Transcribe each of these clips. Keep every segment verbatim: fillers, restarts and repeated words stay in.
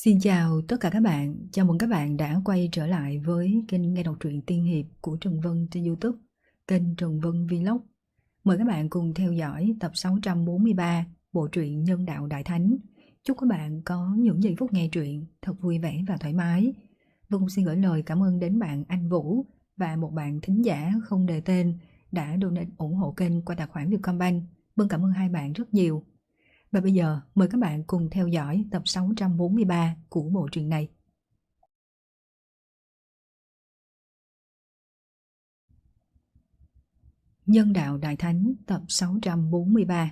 Xin chào tất cả các bạn, chào mừng các bạn đã quay trở lại với kênh nghe đọc truyện tiên hiệp của Trần Vân trên YouTube, kênh Trần Vân Vlog. Mời các bạn cùng theo dõi tập sáu trăm bốn mươi ba bộ truyện Nhân Đạo Đại Thánh. Chúc các bạn có những giây phút nghe truyện thật vui vẻ và thoải mái. Vân cũng xin gửi lời cảm ơn đến bạn Anh Vũ và một bạn thính giả không đề tên đã donate ủng hộ kênh qua tài khoản Vietcombank. Vân cảm ơn hai bạn rất nhiều. Và bây giờ mời các bạn cùng theo dõi tập sáu trăm bốn mươi ba của bộ truyện này. Nhân Đạo Đại Thánh tập sáu trăm bốn mươi ba.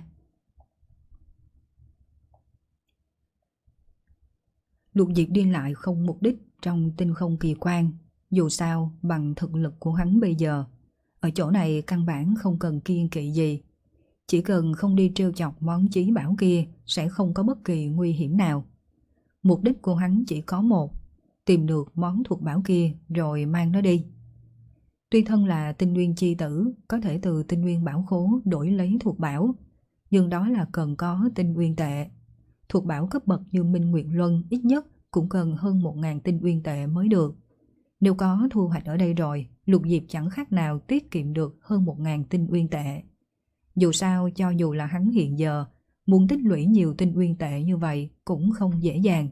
Lục Diệp đi lại không mục đích trong tinh không kỳ quan. Dù sao bằng thực lực của hắn bây giờ, ở chỗ này căn bản không cần kiêng kỵ gì. Chỉ cần không đi trêu chọc món chí bảo kia sẽ không có bất kỳ nguy hiểm nào. Mục đích của hắn chỉ có một, tìm được món thuộc bảo kia rồi mang nó đi. Tuy thân là tinh nguyên chi tử, có thể từ tinh nguyên bảo khố đổi lấy thuộc bảo, nhưng đó là cần có tinh nguyên tệ. Thuộc bảo cấp bậc như Minh Nguyệt Luân ít nhất cũng cần hơn một ngàn tinh nguyên tệ mới được. Nếu có thu hoạch ở đây rồi, Lục Diệp chẳng khác nào tiết kiệm được hơn một ngàn tinh nguyên tệ. Dù sao, cho dù là hắn hiện giờ, muốn tích lũy nhiều tinh nguyên tệ như vậy cũng không dễ dàng.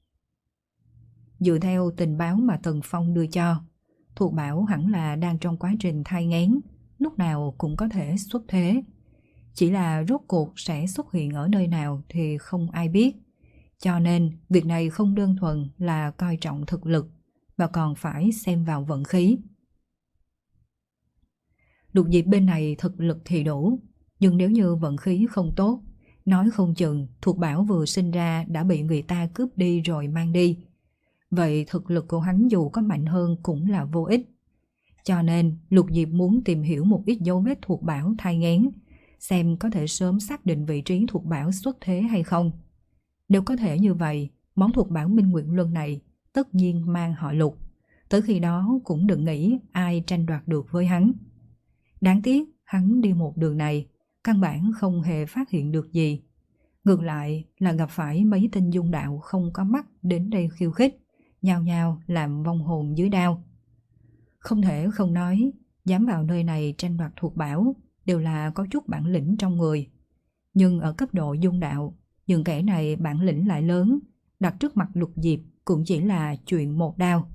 Dựa theo tình báo mà Tần Phong đưa cho, thuộc bảo hẳn là đang trong quá trình thai nghén, lúc nào cũng có thể xuất thế. Chỉ là rốt cuộc sẽ xuất hiện ở nơi nào thì không ai biết. Cho nên, việc này không đơn thuần là coi trọng thực lực, mà còn phải xem vào vận khí. Lục Diệp bên này thực lực thì đủ, nhưng nếu như vận khí không tốt, nói không chừng thuộc bảo vừa sinh ra đã bị người ta cướp đi rồi mang đi. Vậy thực lực của hắn dù có mạnh hơn cũng là vô ích. Cho nên Lục Diệp muốn tìm hiểu một ít dấu vết thuộc bảo thai nghén, xem có thể sớm xác định vị trí thuộc bảo xuất thế hay không. Nếu có thể như vậy, món thuộc bảo Minh Nguyệt Luân này tất nhiên mang họ Lục. Tới khi đó cũng đừng nghĩ ai tranh đoạt được với hắn. Đáng tiếc hắn đi một đường này, căn bản không hề phát hiện được gì. Ngược lại là gặp phải mấy tên dung đạo không có mắt đến đây khiêu khích, nhao nhao làm vong hồn dưới đao. Không thể không nói, dám vào nơi này tranh đoạt thuộc bảo đều là có chút bản lĩnh trong người. Nhưng ở cấp độ dung đạo, những kẻ này bản lĩnh lại lớn, đặt trước mặt Lục Diệp cũng chỉ là chuyện một đao.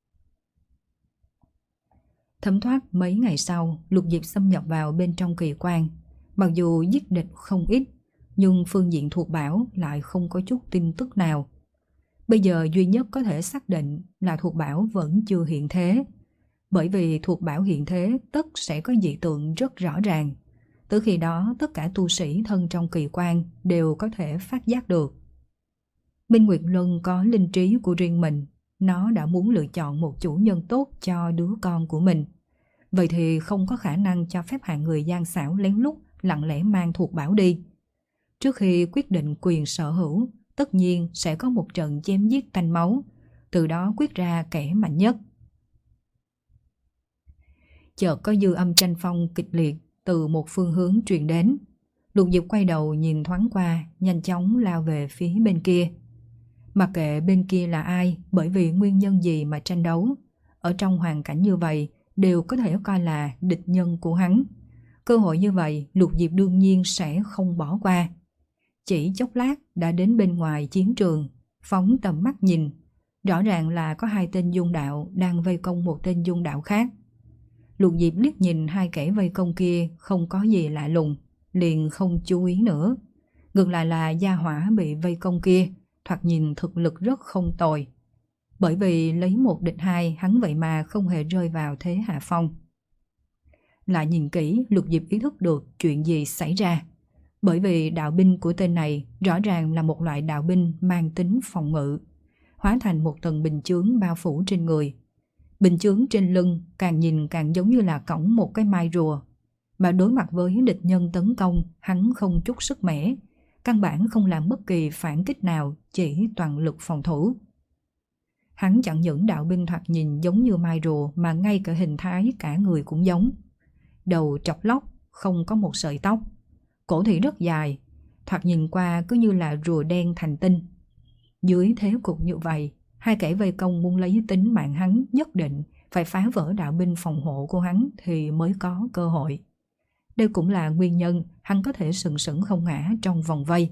Thấm thoát mấy ngày sau, Lục Diệp xâm nhập vào bên trong kỳ quan. Mặc dù giết địch không ít, nhưng phương diện thuộc bảo lại không có chút tin tức nào. Bây giờ duy nhất có thể xác định là thuộc bảo vẫn chưa hiện thế. Bởi vì thuộc bảo hiện thế tất sẽ có dị tượng rất rõ ràng. Từ khi đó tất cả tu sĩ thân trong kỳ quan đều có thể phát giác được. Minh Nguyệt Luân có linh trí của riêng mình. Nó đã muốn lựa chọn một chủ nhân tốt cho đứa con của mình. Vậy thì không có khả năng cho phép hạng người gian xảo lén lút lặng lẽ mang thuộc bảo đi. Trước khi quyết định quyền sở hữu, tất nhiên sẽ có một trận chém giết tanh máu, từ đó quyết ra kẻ mạnh nhất. Chợt có dư âm tranh phong kịch liệt từ một phương hướng truyền đến. Lục Diệp quay đầu nhìn thoáng qua, nhanh chóng lao về phía bên kia. Mặc kệ bên kia là ai, bởi vì nguyên nhân gì mà tranh đấu, ở trong hoàn cảnh như vậy đều có thể coi là địch nhân của hắn. Cơ hội như vậy Lục Diệp đương nhiên sẽ không bỏ qua. Chỉ chốc lát đã đến bên ngoài chiến trường, phóng tầm mắt nhìn, rõ ràng là có hai tên dung đạo đang vây công một tên dung đạo khác. Lục Diệp liếc nhìn hai kẻ vây công kia không có gì lạ lùng, liền không chú ý nữa. Ngược lại là gia hỏa bị vây công kia, thoạt nhìn thực lực rất không tồi. Bởi vì lấy một địch hai, hắn vậy mà không hề rơi vào thế hạ phong. Lại nhìn kỹ, Lục Diệp ý thức được chuyện gì xảy ra. Bởi vì đạo binh của tên này rõ ràng là một loại đạo binh mang tính phòng ngự, hóa thành một tầng bình chướng bao phủ trên người. Bình chướng trên lưng càng nhìn càng giống như là cõng một cái mai rùa. Mà đối mặt với địch nhân tấn công, hắn không chút sức mẻ, căn bản không làm bất kỳ phản kích nào, chỉ toàn lực phòng thủ. Hắn chẳng những đạo binh thoạt nhìn giống như mai rùa mà ngay cả hình thái cả người cũng giống. Đầu trọc lóc, không có một sợi tóc. Cổ thì rất dài, thoạt nhìn qua cứ như là rùa đen thành tinh. Dưới thế cục như vậy, hai kẻ vây công muốn lấy tính mạng hắn nhất định phải phá vỡ đạo binh phòng hộ của hắn thì mới có cơ hội. Đây cũng là nguyên nhân hắn có thể sừng sững không ngã trong vòng vây.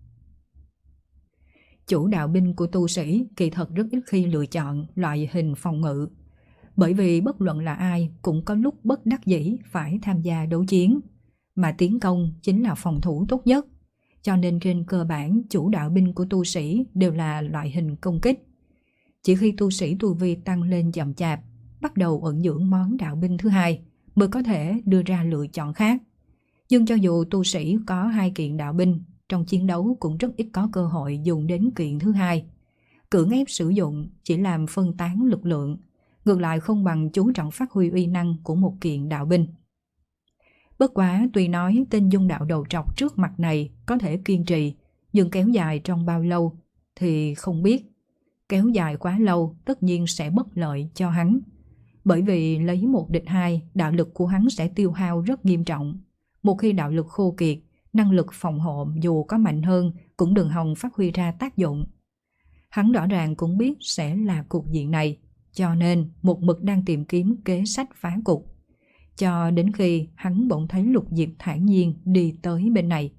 Chủ đạo binh của tu sĩ kỳ thật rất ít khi lựa chọn loại hình phòng ngự, bởi vì bất luận là ai cũng có lúc bất đắc dĩ phải tham gia đấu chiến, mà tiến công chính là phòng thủ tốt nhất. Cho nên trên cơ bản chủ đạo binh của tu sĩ đều là loại hình công kích. Chỉ khi tu sĩ tu vi tăng lên chậm chạp, bắt đầu ẩn dưỡng món đạo binh thứ hai mới có thể đưa ra lựa chọn khác. Nhưng cho dù tu sĩ có hai kiện đạo binh, trong chiến đấu cũng rất ít có cơ hội dùng đến kiện thứ hai. Cưỡng ép sử dụng chỉ làm phân tán lực lượng, ngược lại không bằng chú trọng phát huy uy năng của một kiện đạo binh. Bất quá tuy nói tên dung đạo đầu trọc trước mặt này có thể kiên trì, nhưng kéo dài trong bao lâu thì không biết. Kéo dài quá lâu tất nhiên sẽ bất lợi cho hắn, bởi vì lấy một địch hai, đạo lực của hắn sẽ tiêu hao rất nghiêm trọng. Một khi đạo lực khô kiệt, năng lực phòng hộ dù có mạnh hơn cũng đừng hòng phát huy ra tác dụng. Hắn rõ ràng cũng biết sẽ là cục diện này, cho nên một mực đang tìm kiếm kế sách phá cục. Cho đến khi hắn bỗng thấy Lục Diệp thản nhiên đi tới bên này.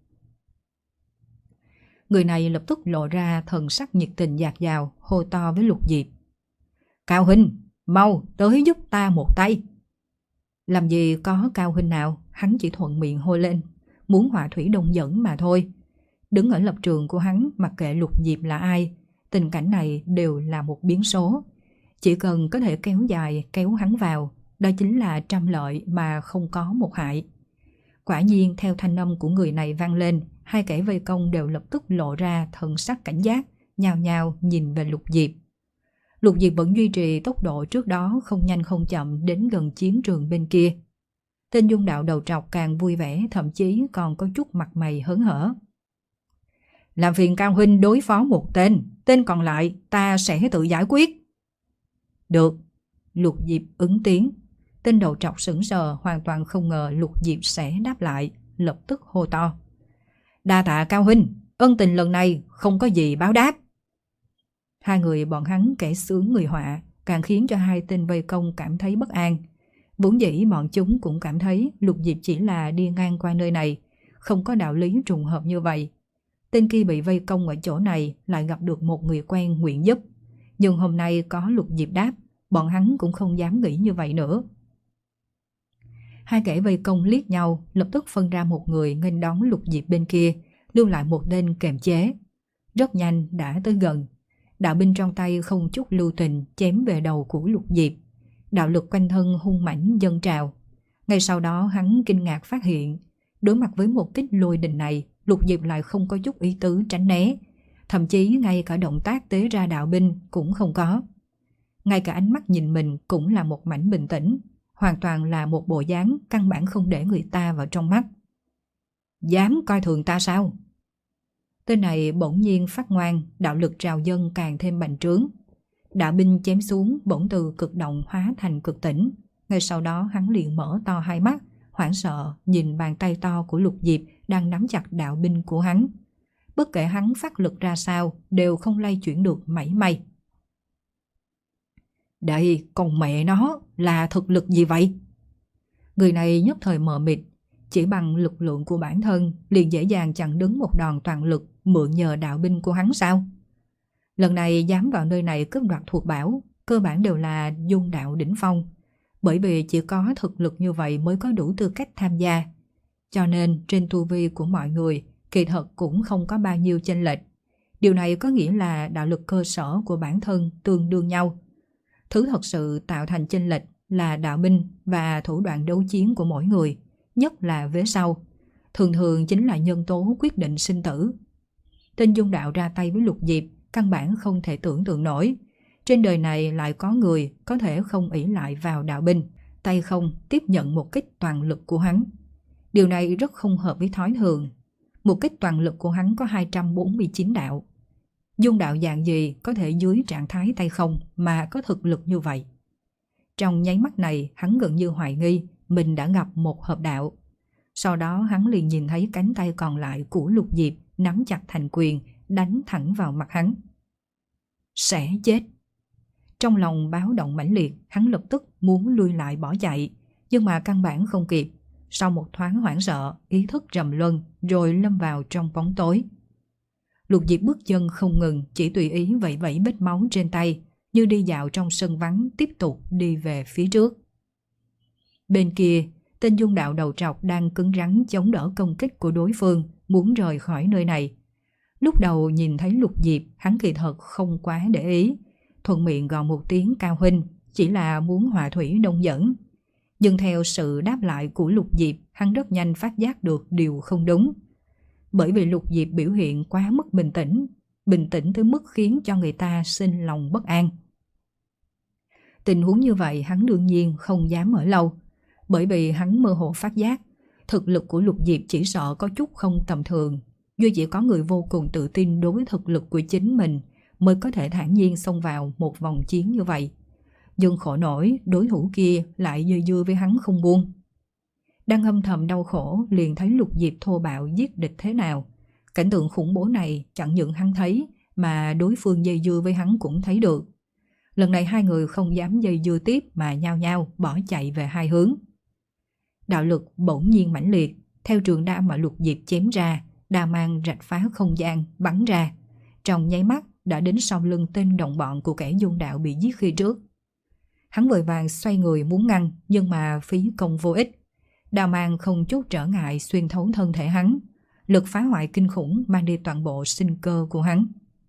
Người này lập tức lộ ra thần sắc nhiệt tình dạt dào, hô to với Lục Diệp: Cao huynh, mau tới giúp ta một tay. Làm gì có Cao huynh nào, hắn chỉ thuận miệng hô lên, muốn họa thủy đông dẫn mà thôi. Đứng ở lập trường của hắn, mặc kệ Lục Diệp là ai, tình cảnh này đều là một biến số. Chỉ cần có thể kéo dài kéo hắn vào, đó chính là trăm lợi mà không có một hại. Quả nhiên theo thanh âm của người này vang lên, hai kẻ vây công đều lập tức lộ ra thần sắc cảnh giác, nhao nhao nhìn về Lục Diệp. Lục Diệp vẫn duy trì tốc độ trước đó, không nhanh không chậm đến gần chiến trường bên kia. Tên dung đạo đầu trọc càng vui vẻ, thậm chí còn có chút mặt mày hớn hở. Làm phiền Cao huynh đối phó một tên, tên còn lại ta sẽ tự giải quyết. Được, Lục Diệp ứng tiếng. Tên đầu trọc sững sờ, hoàn toàn không ngờ Lục Diệp sẽ đáp lại, lập tức hô to: Đa tạ Cao huynh, ân tình lần này không có gì báo đáp. Hai người bọn hắn kẻ sướng người họa, càng khiến cho hai tên vây công cảm thấy bất an. Vốn dĩ bọn chúng cũng cảm thấy Lục Diệp chỉ là đi ngang qua nơi này, không có đạo lý trùng hợp như vậy. Tên kia bị vây công ở chỗ này lại gặp được một người quen nguyện giúp. Nhưng hôm nay có Lục Diệp đáp, bọn hắn cũng không dám nghĩ như vậy nữa. Hai kẻ vây công liếc nhau, lập tức phân ra một người nghênh đón Lục Diệp bên kia, lưu lại một tên kềm chế. Rất nhanh đã tới gần. Đạo binh trong tay không chút lưu tình chém về đầu của Lục Diệp. Đạo lực quanh thân hung mãnh dâng trào. Ngay sau đó hắn kinh ngạc phát hiện, đối mặt với một kích lôi đình này, Lục Diệp lại không có chút ý tứ tránh né. Thậm chí ngay cả động tác tế ra đạo binh cũng không có. Ngay cả ánh mắt nhìn mình cũng là một mảnh bình tĩnh, hoàn toàn là một bộ dáng căn bản không để người ta vào trong mắt. Dám coi thường ta sao? Tên này bỗng nhiên phát ngoan, đạo lực trào dâng càng thêm bành trướng. Đạo binh chém xuống bỗng từ cực động hóa thành cực tĩnh. Ngay sau đó hắn liền mở to hai mắt, hoảng sợ nhìn bàn tay to của Lục Diệp đang nắm chặt đạo binh của hắn. Bất kể hắn phát lực ra sao đều không lay chuyển được mảy may. Đây, còn mẹ nó là thực lực gì vậy? Người này nhất thời mờ mịt, chỉ bằng lực lượng của bản thân liền dễ dàng chặn đứng một đòn toàn lực mượn nhờ đạo binh của hắn sao? Lần này dám vào nơi này cướp đoạt thuộc bảo, cơ bản đều là dung đạo đỉnh phong, bởi vì chỉ có thực lực như vậy mới có đủ tư cách tham gia. Cho nên trên tu vi của mọi người kỳ thật cũng không có bao nhiêu chênh lệch. Điều này có nghĩa là đạo lực cơ sở của bản thân tương đương nhau. Thứ thật sự tạo thành chênh lệch là đạo binh và thủ đoạn đấu chiến của mỗi người, nhất là vế sau. Thường thường chính là nhân tố quyết định sinh tử. Tên dung đạo ra tay với Lục Diệp căn bản không thể tưởng tượng nổi. Trên đời này lại có người có thể không ỷ lại vào đạo binh, tay không tiếp nhận một kích toàn lực của hắn. Điều này rất không hợp với thói thường. Một kích toàn lực của hắn có hai trăm bốn mươi chín đạo. Dung đạo dạng gì có thể dưới trạng thái tay không mà có thực lực như vậy? Trong nháy mắt này hắn gần như hoài nghi mình đã gặp một hợp đạo. Sau đó hắn liền nhìn thấy cánh tay còn lại của Lục Diệp nắm chặt thành quyền đánh thẳng vào mặt hắn. sẽ chết. Trong lòng báo động mãnh liệt, hắn lập tức muốn lui lại bỏ chạy, nhưng mà căn bản không kịp. Sau một thoáng hoảng sợ, ý thức trầm luân rồi lâm vào trong bóng tối. Lục Diệp bước chân không ngừng, chỉ tùy ý vẫy vẫy vết máu trên tay, như đi dạo trong sân vắng, tiếp tục đi về phía trước. Bên kia, tên dung đạo đầu trọc đang cứng rắn chống đỡ công kích của đối phương, muốn rời khỏi nơi này. Lúc đầu nhìn thấy Lục Diệp, hắn kỳ thật không quá để ý, thuận miệng gọi một tiếng cao huynh, chỉ là muốn hòa thủy đông dẫn. Nhưng theo sự đáp lại của Lục Diệp, hắn rất nhanh phát giác được điều không đúng. Bởi vì Lục Diệp biểu hiện quá mức bình tĩnh, bình tĩnh tới mức khiến cho người ta sinh lòng bất an. Tình huống như vậy hắn đương nhiên không dám ở lâu, bởi vì hắn mơ hồ phát giác thực lực của Lục Diệp chỉ sợ có chút không tầm thường. Duy chỉ có người vô cùng tự tin đối với thực lực của chính mình mới có thể thản nhiên xông vào một vòng chiến như vậy. Nhưng khổ nổi, đối thủ kia lại dây dưa với hắn không buông. Đang âm thầm đau khổ, liền thấy Lục Diệp thô bạo giết địch thế nào. Cảnh tượng khủng bố này chẳng những hắn thấy, mà đối phương dây dưa với hắn cũng thấy được. Lần này hai người không dám dây dưa tiếp mà nhao nhao bỏ chạy về hai hướng. Đạo lực bỗng nhiên mãnh liệt, theo trường đao mà Lục Diệp chém ra, đao mang rạch phá không gian bắn ra, trong nháy mắt đã đến sau lưng tên đồng bọn của kẻ dung đạo bị giết khi trước. Hắn vội vàng xoay người muốn ngăn, nhưng mà phí công vô ích. Đao mang không chút trở ngại xuyên thấu thân thể hắn, lực phá hoại kinh khủng mang đi toàn bộ sinh cơ của hắn.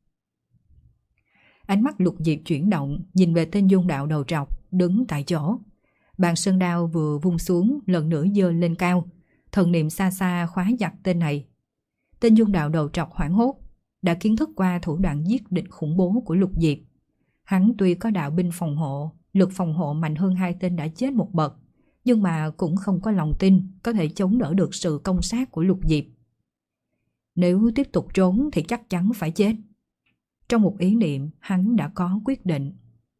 Ánh mắt Lục Diệp chuyển động, nhìn về tên dung đạo đầu trọc đứng tại chỗ. Bàn sơn đao vừa vung xuống, lần nữa giơ lên cao, thần niệm xa xa khóa chặt tên này. Tên dung đạo đầu trọc hoảng hốt, đã kiến thức qua thủ đoạn giết địch khủng bố của Lục Diệp. Hắn tuy có đạo binh phòng hộ, lực phòng hộ mạnh hơn hai tên đã chết một bậc, nhưng mà cũng không có lòng tin có thể chống đỡ được sự công sát của Lục Diệp. Nếu tiếp tục trốn thì chắc chắn phải chết. Trong một ý niệm, hắn đã có quyết định.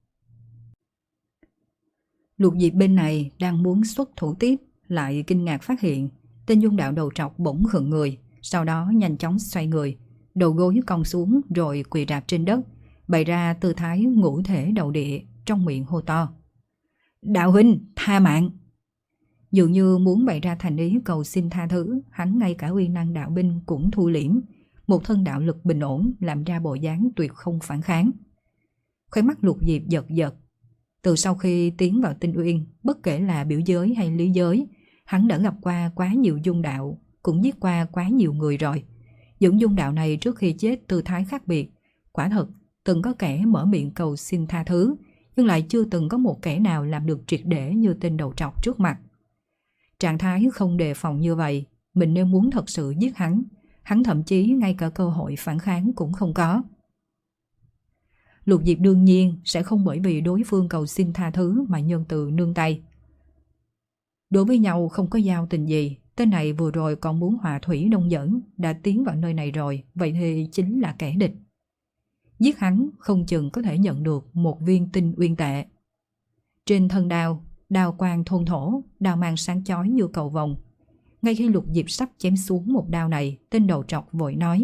Lục Diệp bên này đang muốn xuất thủ tiếp, lại kinh ngạc phát hiện tên dung đạo đầu trọc bỗng khựng người, sau đó nhanh chóng xoay người, đầu gối cong xuống rồi quỳ rạp trên đất, bày ra tư thái ngũ thể đầu địa, trong miệng hô to: "Đạo huynh, tha mạng!" Dường như muốn bày ra thành ý cầu xin tha thứ, hắn ngay cả uy năng đạo binh cũng thu liễm, một thân đạo lực bình ổn làm ra bộ dáng tuyệt không phản kháng. Khóe mắt Lục Diệp giật giật. Từ sau khi tiến vào Tinh Uyên, bất kể là biểu giới hay lý giới, hắn đã gặp qua quá nhiều dung đạo, cũng giết qua quá nhiều người rồi. Những dung đạo này trước khi chết tư thái khác biệt. Quả thật, từng có kẻ mở miệng cầu xin tha thứ, nhưng lại chưa từng có một kẻ nào làm được triệt để như tên đầu trọc trước mặt. Trạng thái không đề phòng như vậy, mình nếu muốn thật sự giết hắn, hắn thậm chí ngay cả cơ hội phản kháng cũng không có. Lục Diệp đương nhiên sẽ không bởi vì đối phương cầu xin tha thứ mà nhân từ nương tay. Đối với nhau không có giao tình gì, tên này vừa rồi còn muốn hòa thủy đông dẫn, đã tiến vào nơi này rồi, vậy thì chính là kẻ địch. Giết hắn không chừng có thể nhận được một viên tinh uyên tệ. Trên thân đao, đao quang thôn thổ, đao mang sáng chói như cầu vồng. Ngay khi Lục Diệp sắp chém xuống một đao này, tên đầu trọc vội nói: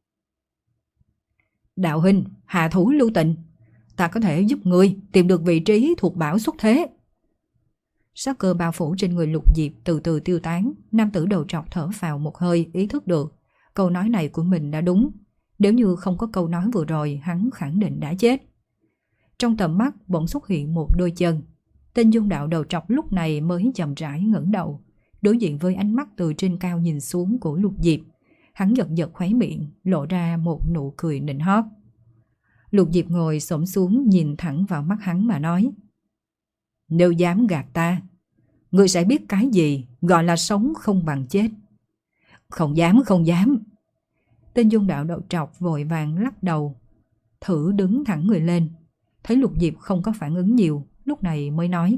"Đạo huynh, hạ thủ lưu tình, ta có thể giúp ngươi tìm được vị trí thuộc bảo xuất thế." Sát cơ bao phủ trên người Lục Diệp từ từ tiêu tán, nam tử đầu trọc thở phào một hơi, ý thức được câu nói này của mình đã đúng. Nếu như không có câu nói vừa rồi, hắn khẳng định đã chết. Trong tầm mắt bỗng xuất hiện một đôi chân. Tên dung đạo đầu trọc lúc này mới chậm rãi ngẩng đầu, đối diện với ánh mắt từ trên cao nhìn xuống của Lục Diệp. Hắn giật giật khóe miệng, lộ ra một nụ cười nịnh hót. Lục Diệp ngồi xổm xuống nhìn thẳng vào mắt hắn mà nói: "Nếu dám gạt ta, ngươi sẽ biết cái gì gọi là sống không bằng chết." "Không dám, không dám." Tên dung đạo đầu trọc vội vàng lắc đầu, thử đứng thẳng người lên. Thấy Lục Diệp không có phản ứng nhiều, lúc này mới nói: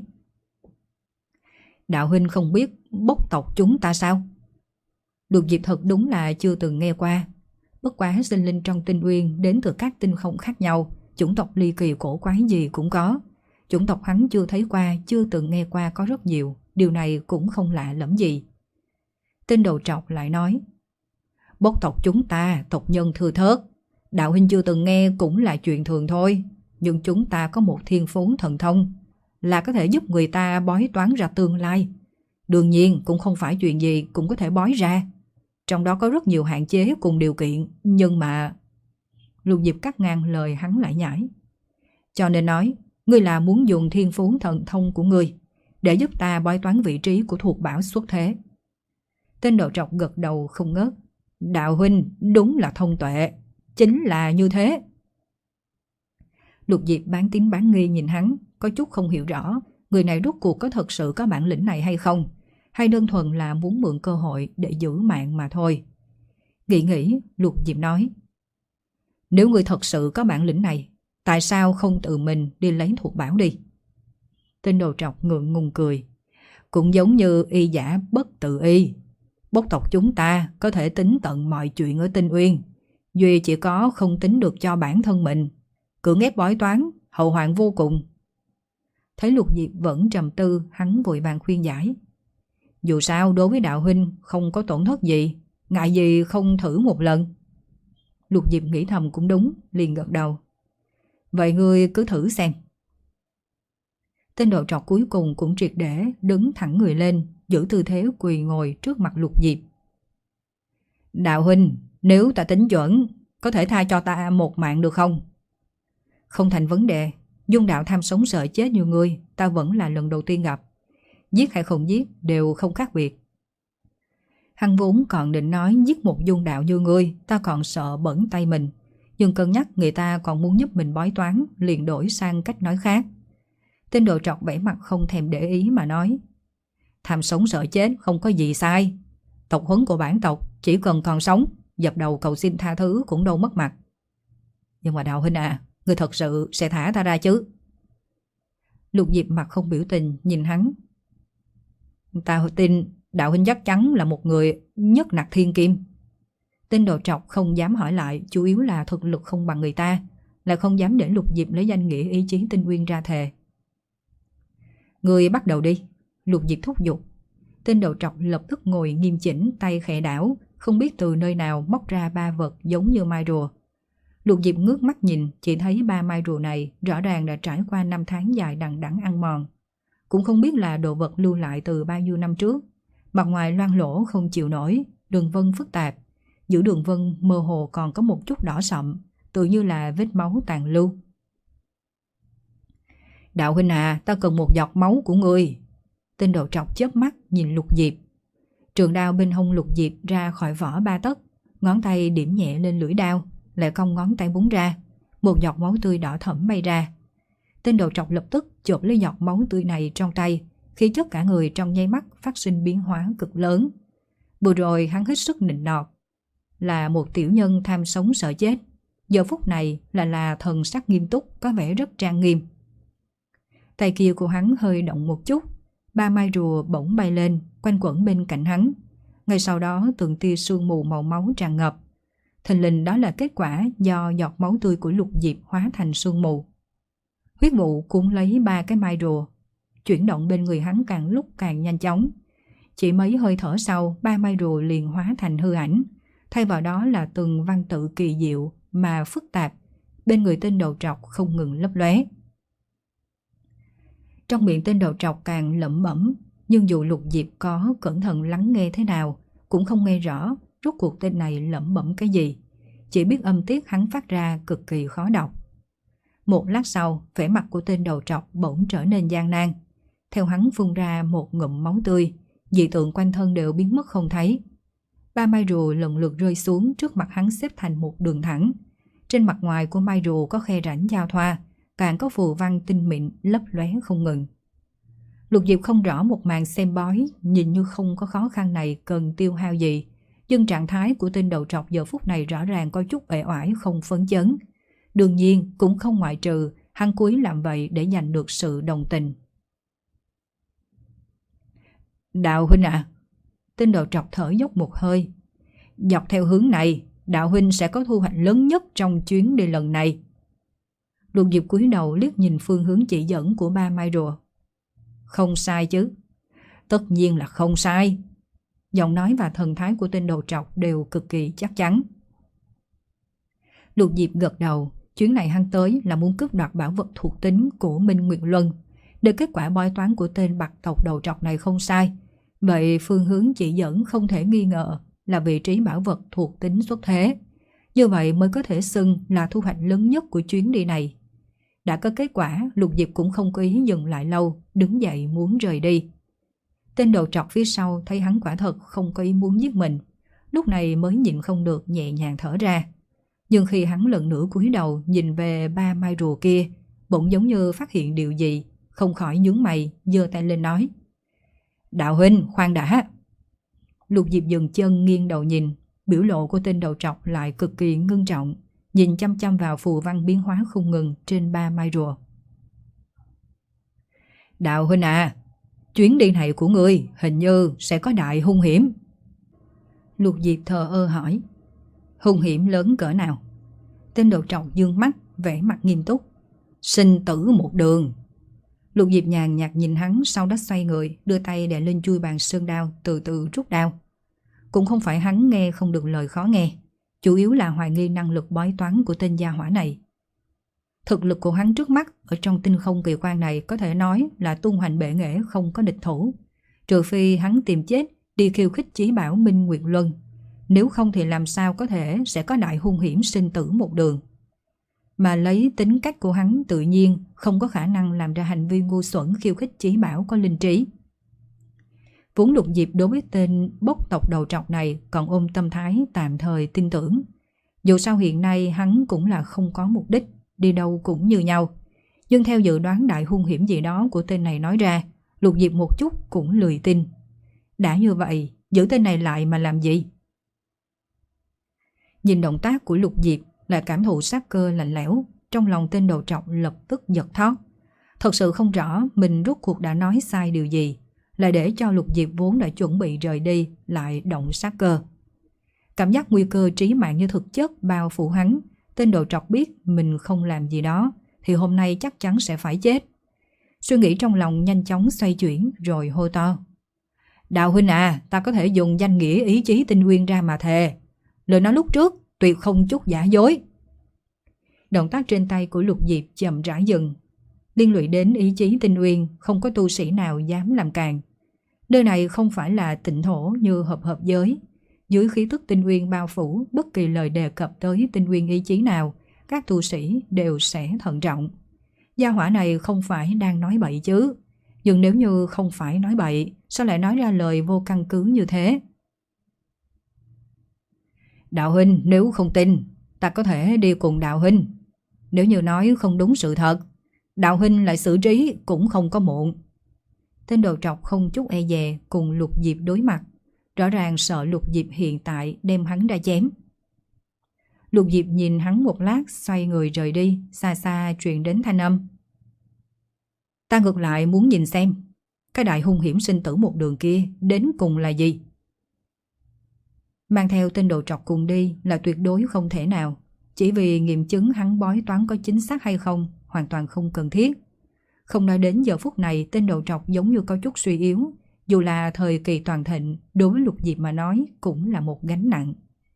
"Đạo huynh không biết bốc tộc chúng ta sao?" Lục Diệp thật đúng là chưa từng nghe qua. Bất quá sinh linh trong Tinh Uyên đến từ các tinh không khác nhau, chủng tộc ly kỳ cổ quái gì cũng có. Chủng tộc hắn chưa thấy qua, chưa từng nghe qua có rất nhiều, điều này cũng không lạ lẫm gì. Tên đầu trọc lại nói: "Bốc tộc chúng ta, tộc nhân thưa thớt, Đạo huynh chưa từng nghe cũng là chuyện thường thôi. Nhưng chúng ta có một thiên phú thần thông là có thể giúp người ta bói toán ra tương lai. Đương nhiên cũng không phải chuyện gì cũng có thể bói ra. Trong đó có rất nhiều hạn chế cùng điều kiện. Nhưng mà... Lục Diệp cắt ngang lời hắn lại nhảy. Cho nên nói, ngươi là muốn dùng thiên phú thần thông của ngươi để giúp ta bói toán vị trí của thuộc bảo xuất thế. Tên đầu trọc gật đầu không ngớt. Đạo huynh đúng là thông tuệ. Chính là như thế. Lục Diệp bán tín bán nghi nhìn hắn, có chút không hiểu rõ người này rốt cuộc có thật sự có bản lĩnh này hay không, hay đơn thuần là muốn mượn cơ hội để giữ mạng mà thôi. Nghĩ nghĩ, Lục Diệp nói: Nếu ngươi thật sự có bản lĩnh này, tại sao không tự mình đi lấy thuộc bảo đi? Tên đầu trọc ngượng ngùng cười. Cũng giống như y giả bất tự y. Bốc tộc chúng ta có thể tính tận mọi chuyện ở Tinh Uyên, duy chỉ có không tính được cho bản thân mình. Cưỡng ép bói toán, hậu hoạn vô cùng. Thấy Lục Diệp vẫn trầm tư, hắn vội vàng khuyên giải. Dù sao đối với đạo huynh không có tổn thất gì, ngại gì không thử một lần. Lục Diệp nghĩ thầm cũng đúng, liền gật đầu. Vậy ngươi cứ thử xem. Tên đầu trọc cuối cùng cũng triệt để đứng thẳng người lên, giữ tư thế quỳ ngồi trước mặt Lục Diệp. Đạo huynh, nếu ta tính chuẩn, có thể tha cho ta một mạng được không? Không thành vấn đề. Dung đạo tham sống sợ chết như ngươi, ta vẫn là lần đầu tiên gặp. Giết hay không giết đều không khác biệt. Hắn vốn còn định nói giết một dung đạo như ngươi, ta còn sợ bẩn tay mình. Nhưng cân nhắc người ta còn muốn giúp mình bói toán, liền đổi sang cách nói khác. Tên đồ trọc vẻ mặt không thèm để ý mà nói. Tham sống sợ chết không có gì sai. Tộc huấn của bản tộc chỉ cần còn sống, dập đầu cầu xin tha thứ cũng đâu mất mặt. Nhưng mà đạo huynh à, ngươi thật sự sẽ thả ta ra chứ? Lục Diệp mặt không biểu tình nhìn hắn. Ta tin đạo huynh chắc chắn là một người nhất nặc thiên kim. Tên đồ trọc không dám hỏi lại, chủ yếu là thực lực không bằng người ta, lại không dám để Lục Diệp lấy danh nghĩa ý chí Tinh Uyên ra thề. Người bắt đầu đi. Lục Diệp thúc giục. Tên đầu trọc lập tức ngồi nghiêm chỉnh, tay khẽ đảo, không biết từ nơi nào móc ra ba vật giống như mai rùa. Lục Diệp ngước mắt nhìn, chỉ thấy ba mai rùa này rõ ràng đã trải qua năm tháng dài đằng đẵng ăn mòn. Cũng không biết là đồ vật lưu lại từ bao nhiêu năm trước. Mặt ngoài loang lỗ không chịu nổi, đường vân phức tạp. Giữa đường vân mơ hồ còn có một chút đỏ sậm, tự như là vết máu tàn lưu. Đạo huynh à, ta cần một giọt máu của ngươi. Tên đầu trọc chớp mắt nhìn Lục Diệp. Trường đao bên hông Lục Diệp ra khỏi vỏ ba tấc, ngón tay điểm nhẹ lên lưỡi đao, lại cong ngón tay búng ra, một giọt máu tươi đỏ thẫm bay ra. Tên đầu trọc lập tức chộp lấy giọt máu tươi này trong tay, khí chất cả người trong nháy mắt phát sinh biến hóa cực lớn. Vừa rồi hắn hết sức nịnh nọt, là một tiểu nhân tham sống sợ chết, giờ phút này là là thần sắc nghiêm túc, có vẻ rất trang nghiêm. Tay kia của hắn hơi động một chút, ba mai rùa bỗng bay lên, quanh quẩn bên cạnh hắn. Ngay sau đó từng tia sương mù màu máu tràn ngập. Thình lình đó là kết quả do giọt máu tươi của Lục Diệp hóa thành sương mù. Huyết vụ cuốn lấy ba cái mai rùa, chuyển động bên người hắn càng lúc càng nhanh chóng. Chỉ mấy hơi thở sau, ba mai rùa liền hóa thành hư ảnh, thay vào đó là từng văn tự kỳ diệu mà phức tạp, bên người tên đầu trọc không ngừng lấp lóe. Trong miệng tên đầu trọc càng lẩm bẩm, nhưng dù Lục Diệp có cẩn thận lắng nghe thế nào, cũng không nghe rõ rốt cuộc tên này lẩm bẩm cái gì, chỉ biết âm tiết hắn phát ra cực kỳ khó đọc. Một lát sau, vẻ mặt của tên đầu trọc bỗng trở nên gian nan. Theo hắn phun ra một ngụm máu tươi, dị tượng quanh thân đều biến mất không thấy. Ba mai rùa lần lượt rơi xuống trước mặt hắn xếp thành một đường thẳng. Trên mặt ngoài của mai rùa có khe rãnh giao thoa, càng có phù văn tinh mịn lấp lóe không ngừng. Lục Diệp không rõ một màn xem bói, nhìn như không có khó khăn này cần tiêu hao gì, nhưng trạng thái của tên đầu trọc giờ phút này rõ ràng có chút uể oải không phấn chấn. Đương nhiên cũng không ngoại trừ hắn cúi làm vậy để giành được sự đồng tình. Đạo huynh à, tên đầu trọc thở dốc một hơi. Dọc theo hướng này, đạo huynh sẽ có thu hoạch lớn nhất trong chuyến đi lần này. Lục Diệp cúi đầu liếc nhìn phương hướng chỉ dẫn của ba mai rùa. Không sai chứ? Tất nhiên là không sai. Giọng nói và thần thái của tên đầu trọc đều cực kỳ chắc chắn. Lục Diệp gật đầu. Chuyến này hắn tới là muốn cướp đoạt bảo vật thuộc tính của Minh Nguyệt Luân. Để kết quả bói toán của tên bạc tộc đầu trọc này không sai, vậy phương hướng chỉ dẫn không thể nghi ngờ là vị trí bảo vật thuộc tính xuất thế. Như vậy mới có thể xưng là thu hoạch lớn nhất của chuyến đi này. Đã có kết quả, Lục Diệp cũng không có ý dừng lại lâu, đứng dậy muốn rời đi. Tên đầu trọc phía sau thấy hắn quả thật không có ý muốn giết mình, lúc này mới nhịn không được nhẹ nhàng thở ra. Nhưng khi hắn lần nữa cúi đầu nhìn về ba mai rùa kia, bỗng giống như phát hiện điều gì, không khỏi nhướng mày, giơ tay lên nói: Đạo huynh, khoan đã. Lục Diệp dừng chân nghiêng đầu nhìn, biểu lộ của tên đầu trọc lại cực kỳ ngưng trọng, nhìn chăm chăm vào phù văn biến hóa không ngừng trên ba mai rùa. Đạo huynh à, chuyến đi này của ngươi hình như sẽ có đại hung hiểm. Lục Diệp thờ ơ hỏi: Hung hiểm lớn cỡ nào? Tên đầu trọc dương mắt, vẻ mặt nghiêm túc: Sinh tử một đường. Lục Diệp nhàn nhạt nhìn hắn, sau đó xoay người, đưa tay đè lên chuôi bàn sơn đao, từ từ rút đao. Cũng không phải hắn nghe không được lời khó nghe, chủ yếu là hoài nghi năng lực bói toán của tên gia hỏa này. Thực lực của hắn trước mắt ở trong tinh không kỳ quan này có thể nói là tung hoành bệ nghệ, không có địch thủ. Trừ phi hắn tìm chết đi khiêu khích chí bảo Minh Nguyệt Luân, nếu không thì làm sao có thể sẽ có đại hung hiểm sinh tử một đường. Mà lấy tính cách của hắn tự nhiên không có khả năng làm ra hành vi ngu xuẩn khiêu khích chí bảo có linh trí. Vốn Lục Diệp đối với tên bốc tộc đầu trọc này còn ôm tâm thái tạm thời tin tưởng. Dù sao hiện nay hắn cũng là không có mục đích, đi đâu cũng như nhau. Nhưng theo dự đoán đại hung hiểm gì đó của tên này nói ra, Lục Diệp một chút cũng lười tin. Đã như vậy, giữ tên này lại mà làm gì? Nhìn động tác của Lục Diệp lại cảm thụ sát cơ lạnh lẽo, trong lòng tên đầu trọc lập tức giật thót. Thật sự không rõ mình rốt cuộc đã nói sai điều gì, lại để cho Lục Diệp vốn đã chuẩn bị rời đi lại động sát cơ. Cảm giác nguy cơ trí mạng như thực chất bao phủ hắn. Tên đầu trọc biết mình không làm gì đó thì hôm nay chắc chắn sẽ phải chết. Suy nghĩ trong lòng nhanh chóng xoay chuyển rồi hô to: Đạo huynh à, ta có thể dùng danh nghĩa ý chí tinh nguyên ra mà thề. Lời nói lúc trước tuyệt không chút giả dối. Động tác trên tay của Lục Diệp chậm rãi dừng. Liên lụy đến ý chí tinh nguyên, không có tu sĩ nào dám làm càn. Nơi này không phải là tịnh thổ như hợp hợp giới. Dưới khí tức tinh nguyên bao phủ, bất kỳ lời đề cập tới tinh nguyên ý chí nào, các tu sĩ đều sẽ thận trọng. Gia hỏa này không phải đang nói bậy chứ. Nhưng nếu như không phải nói bậy, sao lại nói ra lời vô căn cứ như thế? Đạo huynh, nếu không tin, ta có thể đi cùng đạo huynh. Nếu như nói không đúng sự thật, đạo huynh lại xử trí cũng không có muộn. Tên đầu trọc không chút e dè cùng Lục Diệp đối mặt, rõ ràng sợ Lục Diệp hiện tại đem hắn ra chém. Lục Diệp nhìn hắn một lát, xoay người rời đi, xa xa truyền đến thanh âm: Ta ngược lại muốn nhìn xem cái đại hung hiểm sinh tử một đường kia đến cùng là gì. Mang theo tên đầu trọc cùng đi là tuyệt đối không thể nào. Chỉ vì nghiệm chứng hắn bói toán có chính xác hay không hoàn toàn không cần thiết. Không nói đến giờ phút này tên đầu trọc giống như có chút suy yếu, dù là thời kỳ toàn thịnh, đối với Lục Diệp mà nói cũng là một gánh nặng.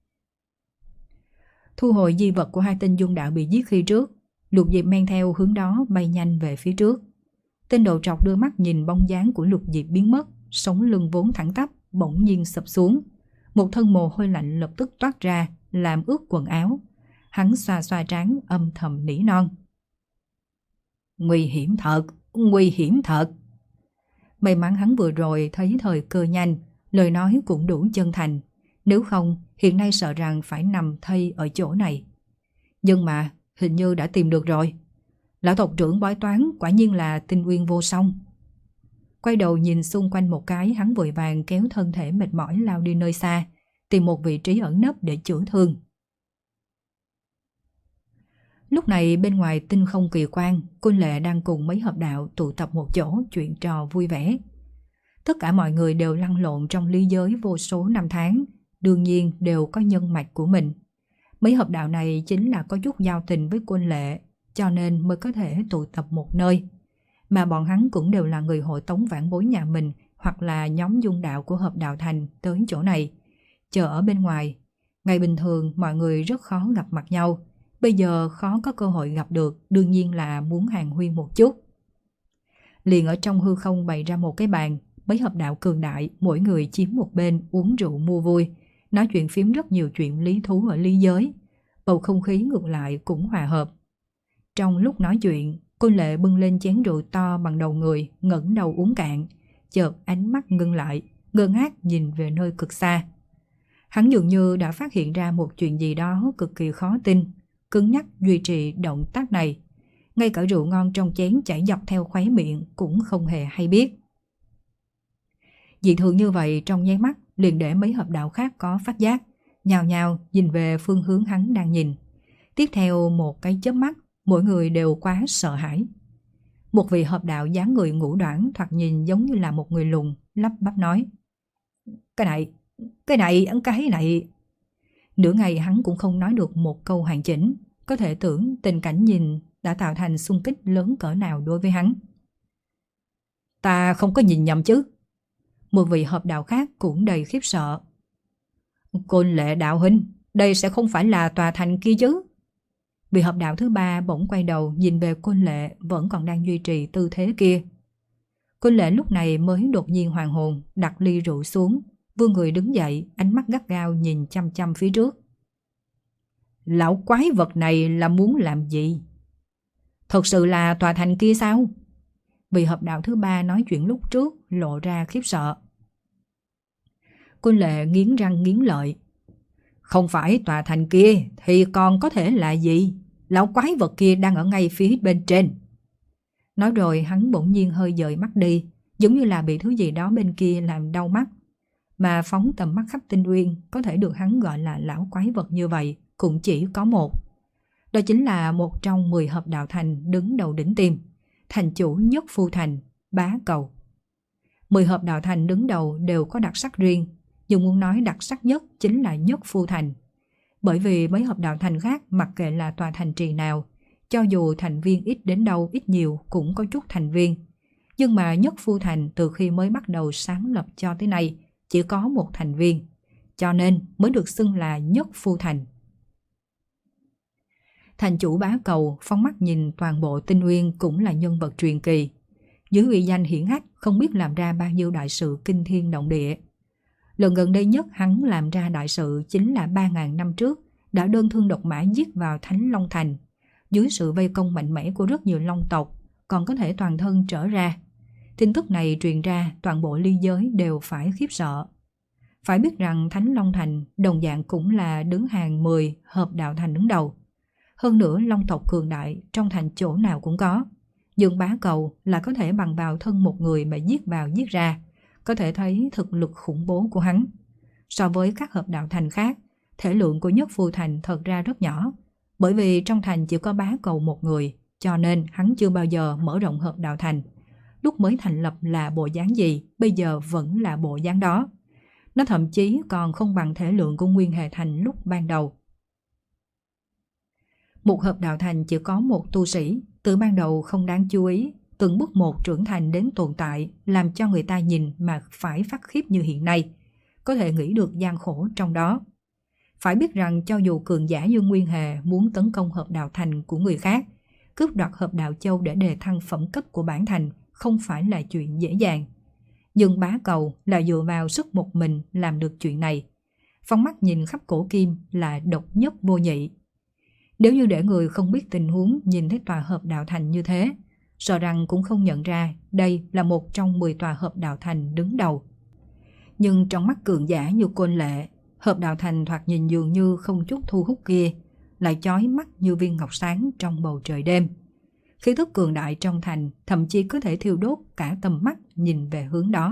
Thu hồi di vật của hai tên dung đạo bị giết khi trước, Lục Diệp men theo hướng đó bay nhanh về phía trước. Tên đầu trọc đưa mắt nhìn bóng dáng của Lục Diệp biến mất, sống lưng vốn thẳng tắp bỗng nhiên sập xuống. Một thân mồ hôi lạnh lập tức toát ra, làm ướt quần áo. Hắn xoa xoa trán âm thầm nỉ non: Nguy hiểm thật, nguy hiểm thật. May mắn hắn vừa rồi thấy thời cơ nhanh, lời nói cũng đủ chân thành. Nếu không, hiện nay sợ rằng phải nằm thây ở chỗ này. Nhưng mà, hình như đã tìm được rồi. Lão tộc trưởng bói toán quả nhiên là tinh nguyên vô song. Quay đầu nhìn xung quanh một cái, hắn vội vàng kéo thân thể mệt mỏi lao đi nơi xa, tìm một vị trí ẩn nấp để chữa thương. Lúc này bên ngoài tinh không kỳ quan, Côn Lệ đang cùng mấy hợp đạo tụ tập một chỗ chuyện trò vui vẻ. Tất cả mọi người đều lăn lộn trong lý giới vô số năm tháng, đương nhiên đều có nhân mạch của mình. Mấy hợp đạo này chính là có chút giao tình với Côn Lệ, cho nên mới có thể tụ tập một nơi. Mà bọn hắn cũng đều là người hộ tống vãn bối nhà mình hoặc là nhóm dung đạo của hợp đạo thành tới chỗ này, chờ ở bên ngoài. Ngày bình thường mọi người rất khó gặp mặt nhau, bây giờ khó có cơ hội gặp được, đương nhiên là muốn hàn huyên một chút. Liền ở trong hư không bày ra một cái bàn, mấy hợp đạo cường đại, mỗi người chiếm một bên uống rượu mua vui, nói chuyện phím rất nhiều chuyện lý thú ở lý giới. Bầu không khí ngược lại cũng hòa hợp. Trong lúc nói chuyện, Côn Lệ bưng lên chén rượu to bằng đầu người, ngẩng đầu uống cạn, chợt ánh mắt ngưng lại, ngơ ngác nhìn về nơi cực xa. Hắn dường như đã phát hiện ra một chuyện gì đó cực kỳ khó tin, cứng nhắc duy trì động tác này. Ngay cả rượu ngon trong chén chảy dọc theo khóe miệng cũng không hề hay biết. Dị thường như vậy trong nháy mắt liền để mấy hợp đạo khác có phát giác, nhào nhào nhìn về phương hướng hắn đang nhìn. Tiếp theo một cái chớp mắt, mỗi người đều quá sợ hãi. Một vị hợp đạo dáng người ngũ đoản thoạt nhìn giống như là một người lùn, lắp bắp nói: Cái này, cái này, cái này. Nửa ngày hắn cũng không nói được một câu hoàn chỉnh, có thể tưởng tình cảnh nhìn đã tạo thành xung kích lớn cỡ nào đối với hắn. Ta không có nhìn nhầm chứ? Một vị hợp đạo khác cũng đầy khiếp sợ. Côn Lệ đạo huynh, đây sẽ không phải là tòa thành kia chứ? Vị hợp đạo thứ ba bỗng quay đầu nhìn về Côn Lệ vẫn còn đang duy trì tư thế kia. Côn Lệ lúc này mới đột nhiên hoàn hồn, đặt ly rượu xuống, vươn người đứng dậy, ánh mắt gắt gao nhìn chăm chăm phía trước. Lão quái vật này là muốn làm gì? Thật sự là tòa thành kia sao? Vị hợp đạo thứ ba nói chuyện lúc trước lộ ra khiếp sợ. Côn Lệ nghiến răng nghiến lợi. Không phải tòa thành kia thì còn có thể là gì? Lão quái vật kia đang ở ngay phía bên trên. Nói rồi hắn bỗng nhiên hơi dời mắt đi, giống như là bị thứ gì đó bên kia làm đau mắt. Mà phóng tầm mắt khắp tinh uyên, có thể được hắn gọi là lão quái vật như vậy cũng chỉ có một. Đó chính là một trong mười hợp đạo thành đứng đầu đỉnh tim, thành chủ Nhất Phu Thành, Bá Cầu. Mười hợp đạo thành đứng đầu đều có đặc sắc riêng, nhưng muốn nói đặc sắc nhất chính là Nhất Phu Thành. Bởi vì mấy hợp đạo thành khác mặc kệ là tòa thành trì nào, cho dù thành viên ít đến đâu ít nhiều cũng có chút thành viên. Nhưng mà Nhất Phu Thành từ khi mới bắt đầu sáng lập cho tới nay chỉ có một thành viên, cho nên mới được xưng là Nhất Phu Thành. Thành chủ Bá Cầu phóng mắt nhìn toàn bộ Tinh Uyên cũng là nhân vật truyền kỳ. Dưới uy danh hiển hách không biết làm ra bao nhiêu đại sự kinh thiên động địa. Lần gần đây nhất hắn làm ra đại sự chính là ba ngàn năm trước đã đơn thương độc mã giết vào Thánh Long Thành. Dưới sự vây công mạnh mẽ của rất nhiều long tộc, còn có thể toàn thân trở ra. Tin tức này truyền ra toàn bộ ly giới đều phải khiếp sợ. Phải biết rằng Thánh Long Thành đồng dạng cũng là đứng hàng mười hợp đạo thành đứng đầu. Hơn nữa long tộc cường đại trong thành chỗ nào cũng có. Dương Bá Cầu là có thể bằng vào thân một người mà giết vào giết ra, có thể thấy thực lực khủng bố của hắn. So với các hợp đạo thành khác, thể lượng của Nhất Phu Thành thật ra rất nhỏ, bởi vì trong thành chỉ có Bá Cầu một người, cho nên hắn chưa bao giờ mở rộng hợp đạo thành. Lúc mới thành lập là bộ dáng gì, bây giờ vẫn là bộ dáng đó. Nó thậm chí còn không bằng thể lượng của Nguyên Hề Thành lúc ban đầu. Một hợp đạo thành chỉ có một tu sĩ, từ ban đầu không đáng chú ý, từng bước một trưởng thành đến tồn tại, làm cho người ta nhìn mà phải phát khiếp như hiện nay, có thể nghĩ được gian khổ trong đó. Phải biết rằng cho dù cường giả như Nguyên Hề muốn tấn công hợp đạo thành của người khác, cướp đoạt hợp đạo châu để đề thăng phẩm cấp của bản thành không phải là chuyện dễ dàng. Nhưng Bá Cầu là dựa vào sức một mình làm được chuyện này. Phóng mắt nhìn khắp cổ kim là độc nhất vô nhị. Nếu như để người không biết tình huống nhìn thấy tòa hợp đạo thành như thế, sợ rằng cũng không nhận ra đây là một trong mười tòa hợp đạo thành đứng đầu. Nhưng trong mắt cường giả như Côn Lệ, hợp đạo thành thoạt nhìn dường như không chút thu hút kia, lại chói mắt như viên ngọc sáng trong bầu trời đêm. Khí thức cường đại trong thành thậm chí có thể thiêu đốt cả tầm mắt nhìn về hướng đó.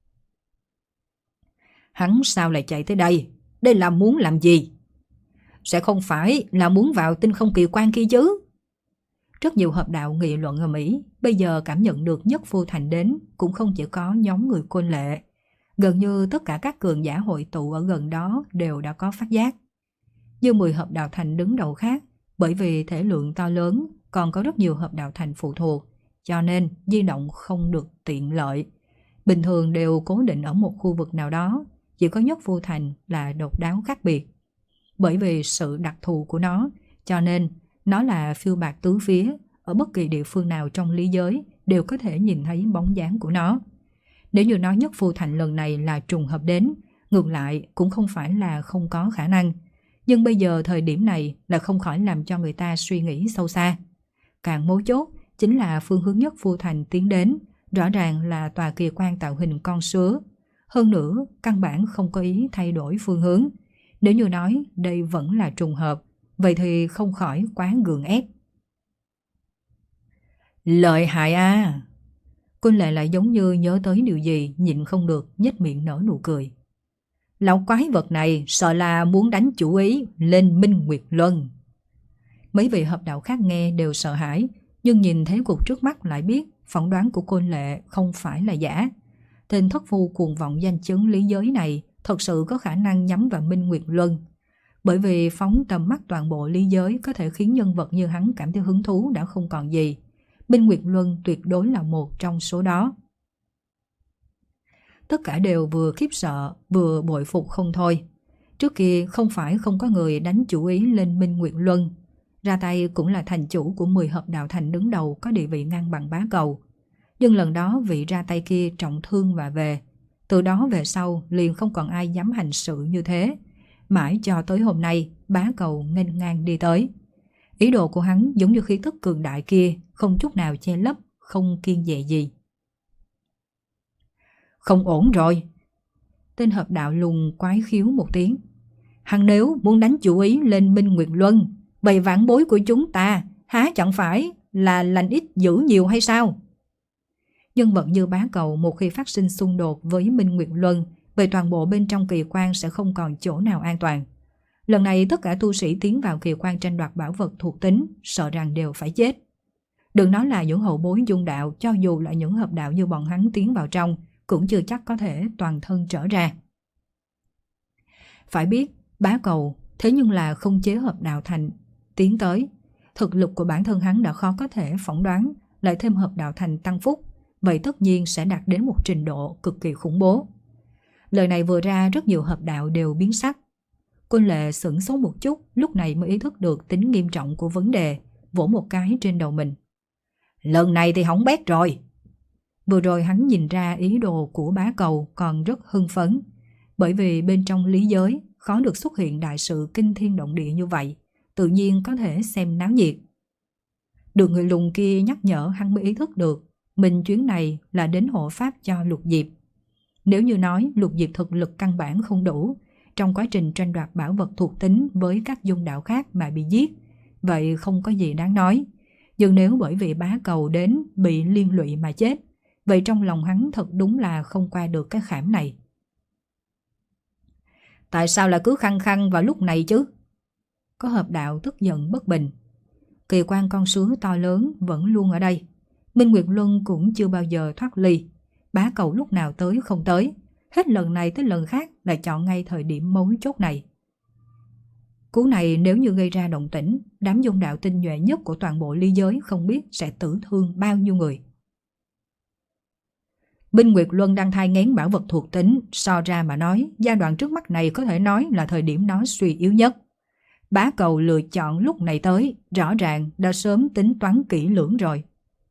Hắn sao lại chạy tới đây? Đây là muốn làm gì? Sẽ không phải là muốn vào tinh không kỳ quan kia chứ? Rất nhiều hợp đạo nghị luận ở Mỹ, bây giờ cảm nhận được Nhất Phu Thành đến cũng không chỉ có nhóm người Côn Lệ. Gần như tất cả các cường giả hội tụ ở gần đó đều đã có phát giác. Như mười hợp đạo thành đứng đầu khác, bởi vì thể lượng to lớn, còn có rất nhiều hợp đạo thành phụ thuộc, cho nên di động không được tiện lợi. Bình thường đều cố định ở một khu vực nào đó, chỉ có Nhất Phu Thành là độc đáo khác biệt. Bởi vì sự đặc thù của nó, cho nên nó là phiêu bạt tứ phía, ở bất kỳ địa phương nào trong lý giới đều có thể nhìn thấy bóng dáng của nó. Nếu như nói Nhất Phu Thành lần này là trùng hợp đến, ngược lại cũng không phải là không có khả năng. Nhưng bây giờ thời điểm này là không khỏi làm cho người ta suy nghĩ sâu xa. Càng mấu chốt chính là phương hướng Nhất Phu Thành tiến đến, rõ ràng là tòa kỳ quan tạo hình con sứa. Hơn nữa, căn bản không có ý thay đổi phương hướng. Nếu như nói đây vẫn là trùng hợp, vậy thì không khỏi quá gượng ép. Lợi hại à! Quân Lệ lại giống như nhớ tới điều gì, nhịn không được, nhếch miệng nở nụ cười. Lão quái vật này sợ là muốn đánh chủ ý lên Minh Nguyệt Luân. Mấy vị hợp đạo khác nghe đều sợ hãi, nhưng nhìn thế cục trước mắt lại biết phỏng đoán của Côn Lệ không phải là giả. Tên thất phu cuồng vọng danh chấn lý giới này thật sự có khả năng nhắm vào Minh Nguyệt Luân. Bởi vì phóng tầm mắt toàn bộ lý giới có thể khiến nhân vật như hắn cảm thấy hứng thú đã không còn gì. Minh Nguyệt Luân tuyệt đối là một trong số đó. Tất cả đều vừa khiếp sợ, vừa bội phục không thôi. Trước kia không phải không có người đánh chủ ý lên Minh Nguyệt Luân. Ra tay cũng là thành chủ của mười hợp đạo thành đứng đầu có địa vị ngang bằng Bá Cầu. Nhưng lần đó vị ra tay kia trọng thương và về. Từ đó về sau liền không còn ai dám hành sự như thế. Mãi cho tới hôm nay Bá Cầu nghênh ngang đi tới. Ý đồ của hắn giống như khí tức cường đại kia, không chút nào che lấp, không kiêng dè gì. Không ổn rồi. Tên hợp đạo lùng quái khiếu một tiếng. Hắn nếu muốn đánh chủ ý lên Minh Nguyệt Luân, vậy vãn bối của chúng ta há chẳng phải là lành ít dữ nhiều hay sao? Nhân vật như Bá Cầu một khi phát sinh xung đột với Minh Nguyệt Luân, vậy toàn bộ bên trong kỳ quan sẽ không còn chỗ nào an toàn. Lần này tất cả tu sĩ tiến vào kỳ quan tranh đoạt bảo vật thuộc tính, sợ rằng đều phải chết. Đừng nói là những hậu bối dung đạo, cho dù là những hợp đạo như bọn hắn tiến vào trong, cũng chưa chắc có thể toàn thân trở ra. Phải biết, Bá Cầu thế nhưng là không chế hợp đạo thành tiến tới. Thực lực của bản thân hắn đã khó có thể phỏng đoán, lại thêm hợp đạo thành tăng phúc, vậy tất nhiên sẽ đạt đến một trình độ cực kỳ khủng bố. Lời này vừa ra rất nhiều hợp đạo đều biến sắc. Quân Lệ sửng sốt một chút, lúc này mới ý thức được tính nghiêm trọng của vấn đề, vỗ một cái trên đầu mình. Lần này thì hỏng bét rồi. Vừa rồi hắn nhìn ra ý đồ của Bá Cầu còn rất hưng phấn, bởi vì bên trong lý giới khó được xuất hiện đại sự kinh thiên động địa như vậy, tự nhiên có thể xem náo nhiệt. Được người lùn kia nhắc nhở hắn mới ý thức được, mình chuyến này là đến hộ pháp cho Lục Diệp. Nếu như nói Lục Diệp thực lực căn bản không đủ, trong quá trình tranh đoạt bảo vật thuộc tính với các dung đạo khác mà bị giết, vậy không có gì đáng nói. Nhưng nếu bởi vì Bá Cầu đến bị liên lụy mà chết, vậy trong lòng hắn thật đúng là không qua được cái khảm này. Tại sao lại cứ khăng khăng vào lúc này chứ? Có hợp đạo tức giận bất bình. Kỳ quan con sứa to lớn vẫn luôn ở đây. Minh Nguyệt Luân cũng chưa bao giờ thoát ly. Bá Cầu lúc nào tới không tới, hết lần này tới lần khác lại chọn ngay thời điểm mấu chốt này. Cú này nếu như gây ra động tĩnh, đám dung đạo tinh nhuệ nhất của toàn bộ ly giới không biết sẽ tử thương bao nhiêu người. Minh Nguyệt Luân đang thai nghén bảo vật thuộc tính, so ra mà nói, giai đoạn trước mắt này có thể nói là thời điểm nó suy yếu nhất. Bá Cầu lựa chọn lúc này tới, rõ ràng đã sớm tính toán kỹ lưỡng rồi.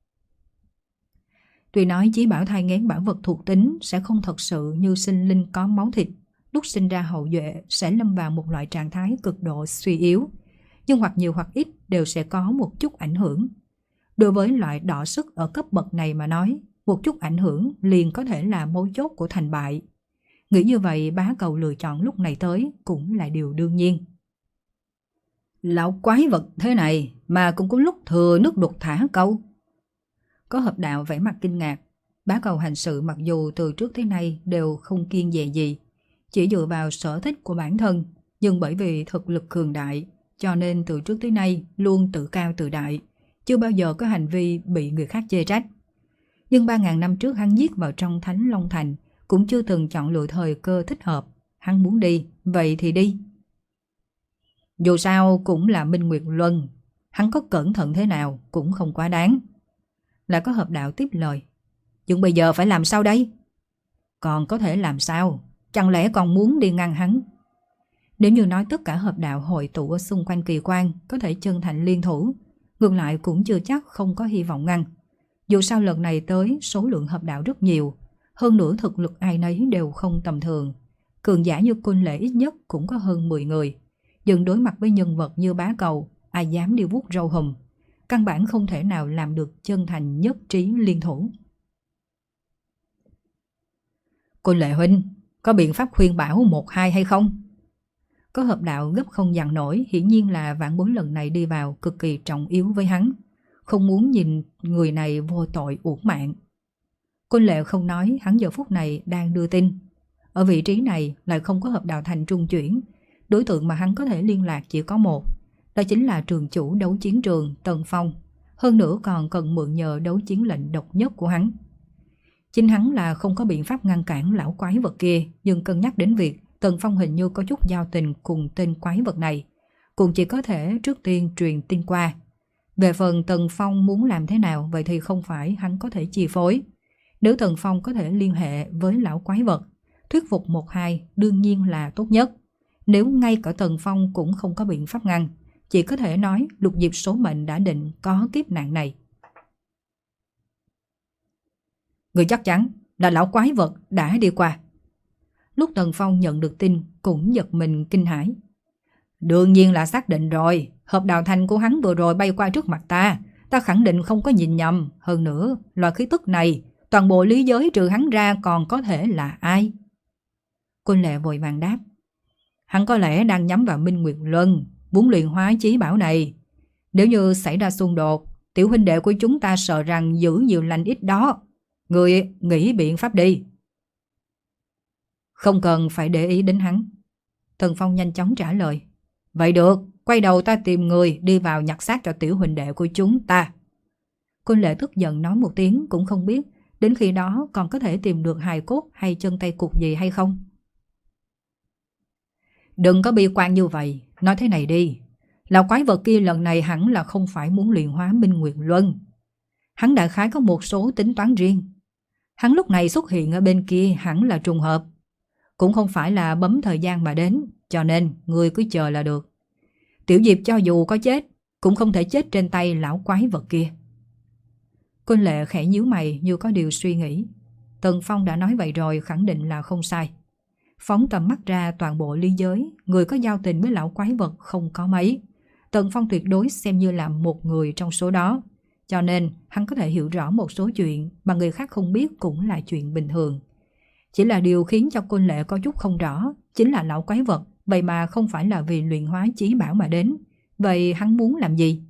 Tuy nói chí bảo thai nghén bảo vật thuộc tính sẽ không thật sự như sinh linh có máu thịt, lúc sinh ra hậu duệ sẽ lâm vào một loại trạng thái cực độ suy yếu, nhưng hoặc nhiều hoặc ít đều sẽ có một chút ảnh hưởng. Đối với loại đọ sức ở cấp bậc này mà nói, một chút ảnh hưởng liền có thể là mấu chốt của thành bại. Nghĩ như vậy, Bá Cầu lựa chọn lúc này tới cũng là điều đương nhiên. Lão quái vật thế này mà cũng có lúc thừa nước đục thả câu. Có hợp đạo vẻ mặt kinh ngạc. Bá Cầu hành sự mặc dù từ trước tới nay đều không kiêng dè gì, chỉ dựa vào sở thích của bản thân, nhưng bởi vì thực lực cường đại, cho nên từ trước tới nay luôn tự cao tự đại, chưa bao giờ có hành vi bị người khác chê trách. Nhưng ba ngàn năm trước hắn giết vào trong Thánh Long Thành, cũng chưa từng chọn lựa thời cơ thích hợp. Hắn muốn đi, vậy thì đi. Dù sao cũng là Minh Nguyệt Luân, hắn có cẩn thận thế nào cũng không quá đáng. Lại có hợp đạo tiếp lời. Nhưng bây giờ phải làm sao đây? Còn có thể làm sao? Chẳng lẽ còn muốn đi ngăn hắn? Nếu như nói tất cả hợp đạo hội tụ ở xung quanh kỳ quan có thể chân thành liên thủ, ngược lại cũng chưa chắc không có hy vọng ngăn. Dù sao lần này tới số lượng hợp đạo rất nhiều, hơn nữa thực lực ai nấy đều không tầm thường. Cường giả như Côn Lệ ít nhất cũng có hơn mười người. Nhưng đối mặt với nhân vật như Bá Cầu, ai dám đi vuốt râu hùm. Căn bản không thể nào làm được chân thành nhất trí liên thủ. Côn Lệ huynh, có biện pháp khuyên bảo một hai hay không? Có hợp đạo gấp không dằn nổi, hiển nhiên là vãn bối lần này đi vào cực kỳ trọng yếu với hắn. Không muốn nhìn người này vô tội uổng mạng. Côn Lệ không nói, hắn giờ phút này đang đưa tin. Ở vị trí này lại không có hợp đạo thành trung chuyển. Đối tượng mà hắn có thể liên lạc chỉ có một. Đó chính là trường chủ đấu chiến trường Tần Phong. Hơn nữa còn cần mượn nhờ đấu chiến lệnh độc nhất của hắn. Chính hắn là không có biện pháp ngăn cản lão quái vật kia, nhưng cân nhắc đến việc Tần Phong hình như có chút giao tình cùng tên quái vật này, cũng chỉ có thể trước tiên truyền tin qua. Về phần Tần Phong muốn làm thế nào, vậy thì không phải hắn có thể chi phối. Nếu Tần Phong có thể liên hệ với lão quái vật, thuyết phục một hai đương nhiên là tốt nhất. Nếu ngay cả Tần Phong cũng không có biện pháp ngăn, chỉ có thể nói lục diệp số mệnh đã định có kiếp nạn này. Người chắc chắn là lão quái vật đã đi qua. Lúc Tần Phong nhận được tin cũng giật mình kinh hãi. Đương nhiên là xác định rồi. Hợp đạo thành của hắn vừa rồi bay qua trước mặt ta. Ta khẳng định không có nhìn nhầm. Hơn nữa, loại khí tức này, toàn bộ lý giới trừ hắn ra còn có thể là ai? Côn Lệ vội vàng đáp. Hắn có lẽ đang nhắm vào Minh Nguyệt Luân, muốn luyện hóa chí bảo này. Nếu như xảy ra xung đột, tiểu huynh đệ của chúng ta sợ rằng giữ nhiều lành ít đó. Người nghĩ biện pháp đi. Không cần phải để ý đến hắn. Tần Phong nhanh chóng trả lời. Vậy được, quay đầu ta tìm người đi vào nhặt xác cho tiểu huynh đệ của chúng ta. Côn Lệ tức giận nói một tiếng, cũng không biết đến khi đó còn có thể tìm được hài cốt hay chân tay cụt gì hay không. Đừng có bi quan như vậy. Nói thế này đi, lão quái vật kia lần này hẳn là không phải muốn luyện hóa Minh Nguyệt Luân. Hắn đại khái có một số tính toán riêng. Hắn lúc này xuất hiện ở bên kia hẳn là trùng hợp, cũng không phải là bấm thời gian mà đến, cho nên người cứ chờ là được. Tiểu Diệp cho dù có chết cũng không thể chết trên tay lão quái vật kia. Côn Lệ khẽ nhíu mày như có điều suy nghĩ. Tần Phong đã nói vậy rồi, khẳng định là không sai. Phóng tầm mắt ra toàn bộ ly giới, người có giao tình với lão quái vật không có mấy. Tần Phong tuyệt đối xem như là một người trong số đó, cho nên hắn có thể hiểu rõ một số chuyện mà người khác không biết cũng là chuyện bình thường. Chỉ là điều khiến cho Côn Lệ có chút không rõ, chính là lão quái vật vậy mà không phải là vì luyện hóa chí bảo mà đến. Vậy hắn muốn làm gì?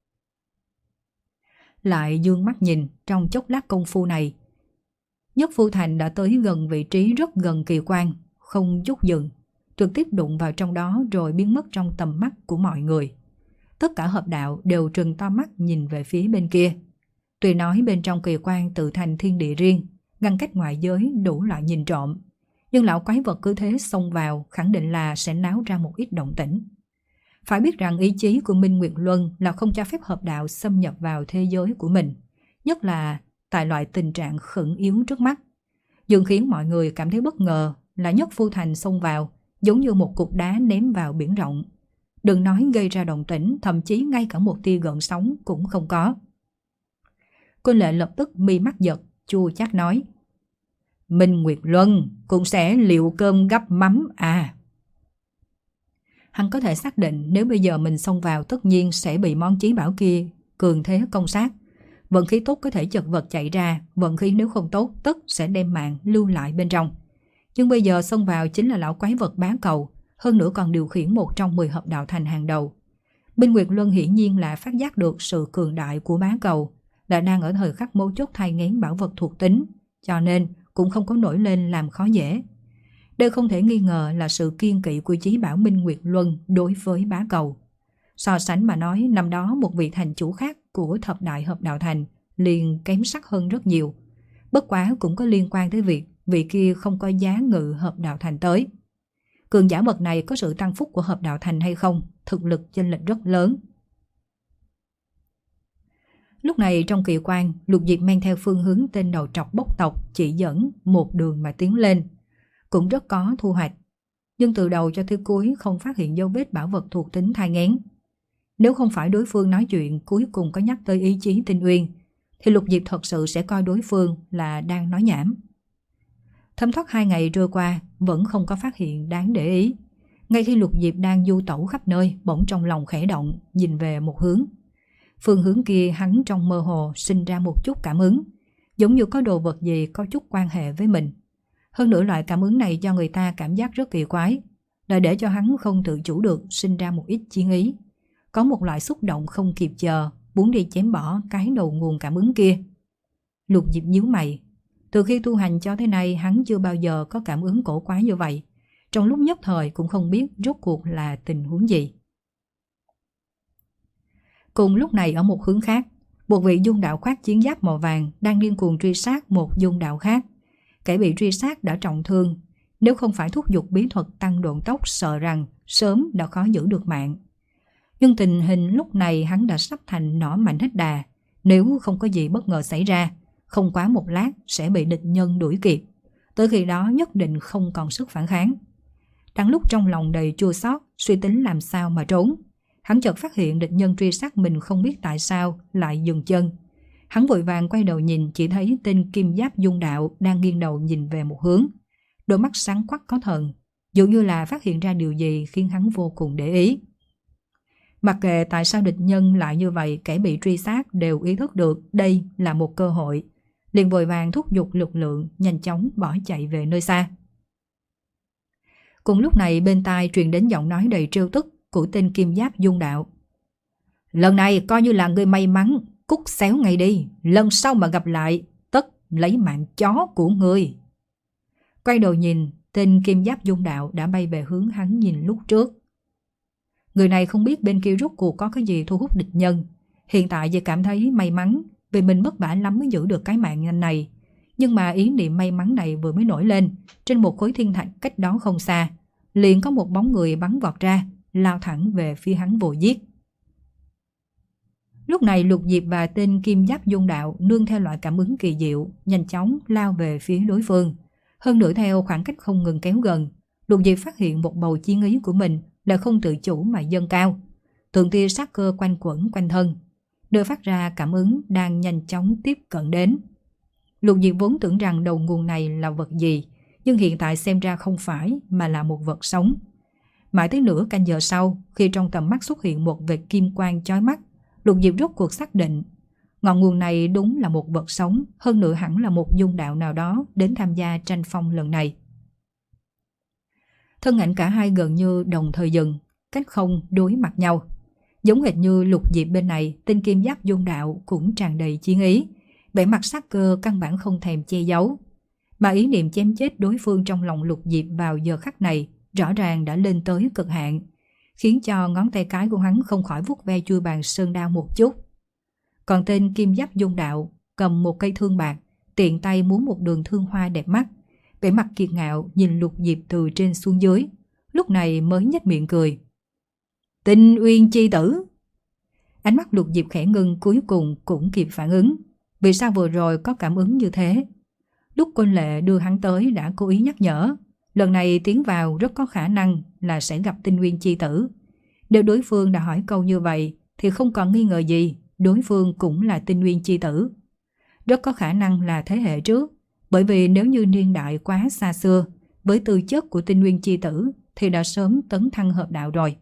Lại dương mắt nhìn, trong chốc lát công phu này, Nhất Phu Thành đã tới gần vị trí rất gần kỳ quan, không chút dừng, trực tiếp đụng vào trong đó rồi biến mất trong tầm mắt của mọi người. Tất cả hợp đạo đều trừng to mắt nhìn về phía bên kia. Tuy nói bên trong kỳ quan tự thành thiên địa riêng, ngăn cách ngoại giới đủ loại nhìn trộm, nhưng lão quái vật cứ thế xông vào khẳng định là sẽ náo ra một ít động tĩnh. Phải biết rằng ý chí của Minh Nguyệt Luân là không cho phép hợp đạo xâm nhập vào thế giới của mình, nhất là tại loại tình trạng khẩn yếu trước mắt. Nhưng khiến mọi người cảm thấy bất ngờ là Nhất Phu Thành xông vào giống như một cục đá ném vào biển rộng. Đừng nói gây ra động tĩnh, thậm chí ngay cả một tia gợn sóng cũng không có. Côn Lệ lập tức mi mắt giật, chua chát nói. Minh Nguyệt Luân cũng sẽ liệu cơm gắp mắm à. Hắn có thể xác định nếu bây giờ mình xông vào tất nhiên sẽ bị món chí bảo kia cường thế công sát. Vận khí tốt có thể chật vật chạy ra, vận khí nếu không tốt tất sẽ đem mạng lưu lại bên trong. Nhưng bây giờ xông vào chính là lão quái vật Bá Cầu, hơn nữa còn điều khiển một trong mười hợp đạo thành hàng đầu. Minh Nguyệt Luân hiển nhiên là phát giác được sự cường đại của Bá Cầu, là đang ở thời khắc mấu chốt thay ngén bảo vật thuộc tính, cho nên cũng không có nổi lên làm khó dễ. Đây không thể nghi ngờ là sự kiên kỵ của chí bảo Minh Nguyệt Luân đối với Bá Cầu. So sánh mà nói, năm đó một vị thành chủ khác của thập đại hợp đạo thành liền kém sắc hơn rất nhiều. Bất quá cũng có liên quan tới việc vị kia không có giá ngự hợp đạo thành tới. Cường giả bậc này có sự tăng phúc của hợp đạo thành hay không, thực lực chênh lệch rất lớn. Lúc này trong kỳ quan, Lục Diệp men theo phương hướng tên đầu trọc bốc tộc chỉ dẫn một đường mà tiến lên, cũng rất có thu hoạch. nhưng từ đầu cho tới cuối không phát hiện dấu vết bảo vật thuộc tính thai nghén. Nếu không phải đối phương nói chuyện cuối cùng có nhắc tới ý chí Tinh Uyên, thì Lục Diệp thật sự sẽ coi đối phương là đang nói nhảm. Thấm thoát hai ngày trôi qua, vẫn không có phát hiện đáng để ý. Ngay khi Lục Diệp đang du tẩu khắp nơi, bỗng trong lòng khẽ động, nhìn về một hướng. Phương hướng kia hắn trong mơ hồ sinh ra một chút cảm ứng, giống như có đồ vật gì có chút quan hệ với mình. Hơn nữa loại cảm ứng này cho người ta cảm giác rất kỳ quái, là để cho hắn không tự chủ được sinh ra một ít chiến ý. Có một loại xúc động không kịp chờ, muốn đi chém bỏ cái đầu nguồn cảm ứng kia. Lục Diệp nhíu mày. Từ khi tu hành cho tới nay hắn chưa bao giờ có cảm ứng cổ quái như vậy. Trong lúc nhất thời cũng không biết rốt cuộc là tình huống gì. Cùng lúc này ở một hướng khác, một vị dung đạo khoác chiến giáp màu vàng đang điên cuồng truy sát một dung đạo khác. Kẻ bị truy sát đã trọng thương, nếu không phải thúc giục bí thuật tăng độn tốc sợ rằng sớm đã khó giữ được mạng. Nhưng tình hình lúc này hắn đã sắp thành nỏ mạnh hết đà, nếu không có gì bất ngờ xảy ra, không quá một lát sẽ bị địch nhân đuổi kịp. Tới khi đó nhất định không còn sức phản kháng. Đang lúc trong lòng đầy chua xót, suy tính làm sao mà trốn, hắn chợt phát hiện địch nhân truy sát mình không biết tại sao lại dừng chân. Hắn vội vàng quay đầu nhìn, chỉ thấy tên kim giáp dung đạo đang nghiêng đầu nhìn về một hướng. Đôi mắt sáng quắc có thần, dường như là phát hiện ra điều gì khiến hắn vô cùng để ý. Mặc kệ tại sao địch nhân lại như vậy, kẻ bị truy sát đều ý thức được đây là một cơ hội, liền vội vàng thúc giục lực lượng nhanh chóng bỏ chạy về nơi xa. Cùng lúc này bên tai truyền đến giọng nói đầy trêu tức của tên kim giáp dung đạo. Lần này coi như là người may mắn, cút xéo ngay đi, lần sau mà gặp lại tất lấy mạng chó của người. Quay đầu nhìn, tên kim giáp dung đạo đã bay về hướng hắn nhìn lúc trước. Người này không biết bên kia rốt cuộc có cái gì thu hút địch nhân, hiện tại chỉ cảm thấy may mắn vì mình vất vả lắm mới giữ được cái mạng nhanh này. Nhưng mà ý niệm may mắn này vừa mới nổi lên, trên một khối thiên thạch cách đó không xa, liền có một bóng người bắn vọt ra, lao thẳng về phía hắn vồ giết. Lúc này Lục Diệp và tên kim giáp dung đạo nương theo loại cảm ứng kỳ diệu, nhanh chóng lao về phía đối phương. Hơn nữa theo khoảng cách không ngừng kéo gần, Lục Diệp phát hiện một bầu chiến ý của mình là không tự chủ mà dâng cao. Từng tia sát cơ quanh quẩn quanh thân, đưa phát ra cảm ứng đang nhanh chóng tiếp cận đến. Lục Diệp vốn tưởng rằng đầu nguồn này là vật gì, nhưng hiện tại xem ra không phải mà là một vật sống. Mãi tới nửa canh giờ sau, khi trong tầm mắt xuất hiện một vệt kim quang chói mắt, Lục Diệp rốt cuộc xác định ngọn nguồn này đúng là một vật sống, hơn nữa hẳn là một dung đạo nào đó đến tham gia tranh phong lần này. Thân ảnh cả hai gần như đồng thời dừng, cách không đối mặt nhau. Giống hệt như Lục Diệp bên này, tên kim giáp dung đạo cũng tràn đầy chiến ý, vẻ mặt sắc cơ căn bản không thèm che giấu. Mà ý niệm chém chết đối phương trong lòng Lục Diệp vào giờ khắc này rõ ràng đã lên tới cực hạn, khiến cho ngón tay cái của hắn không khỏi vuốt ve chui bàn sơn đao một chút. Còn tên kim giáp dung đạo cầm một cây thương bạc, tiện tay múa một đường thương hoa đẹp mắt, vẻ mặt kiệt ngạo nhìn Lục Diệp từ trên xuống dưới, lúc này mới nhếch miệng cười. Tinh Uyên chi tử. Ánh mắt Lục Diệp khẽ ngưng, cuối cùng cũng kịp phản ứng. Vì sao vừa rồi có cảm ứng như thế? Lúc Côn Lệ đưa hắn tới đã cố ý nhắc nhở, lần này tiến vào rất có khả năng là sẽ gặp Tinh Uyên chi tử. Nếu đối phương đã hỏi câu như vậy thì không còn nghi ngờ gì, đối phương cũng là Tinh Uyên chi tử. Rất có khả năng là thế hệ trước, bởi vì nếu như niên đại quá xa xưa, với tư chất của Tinh Uyên chi tử thì đã sớm tấn thăng hợp đạo rồi.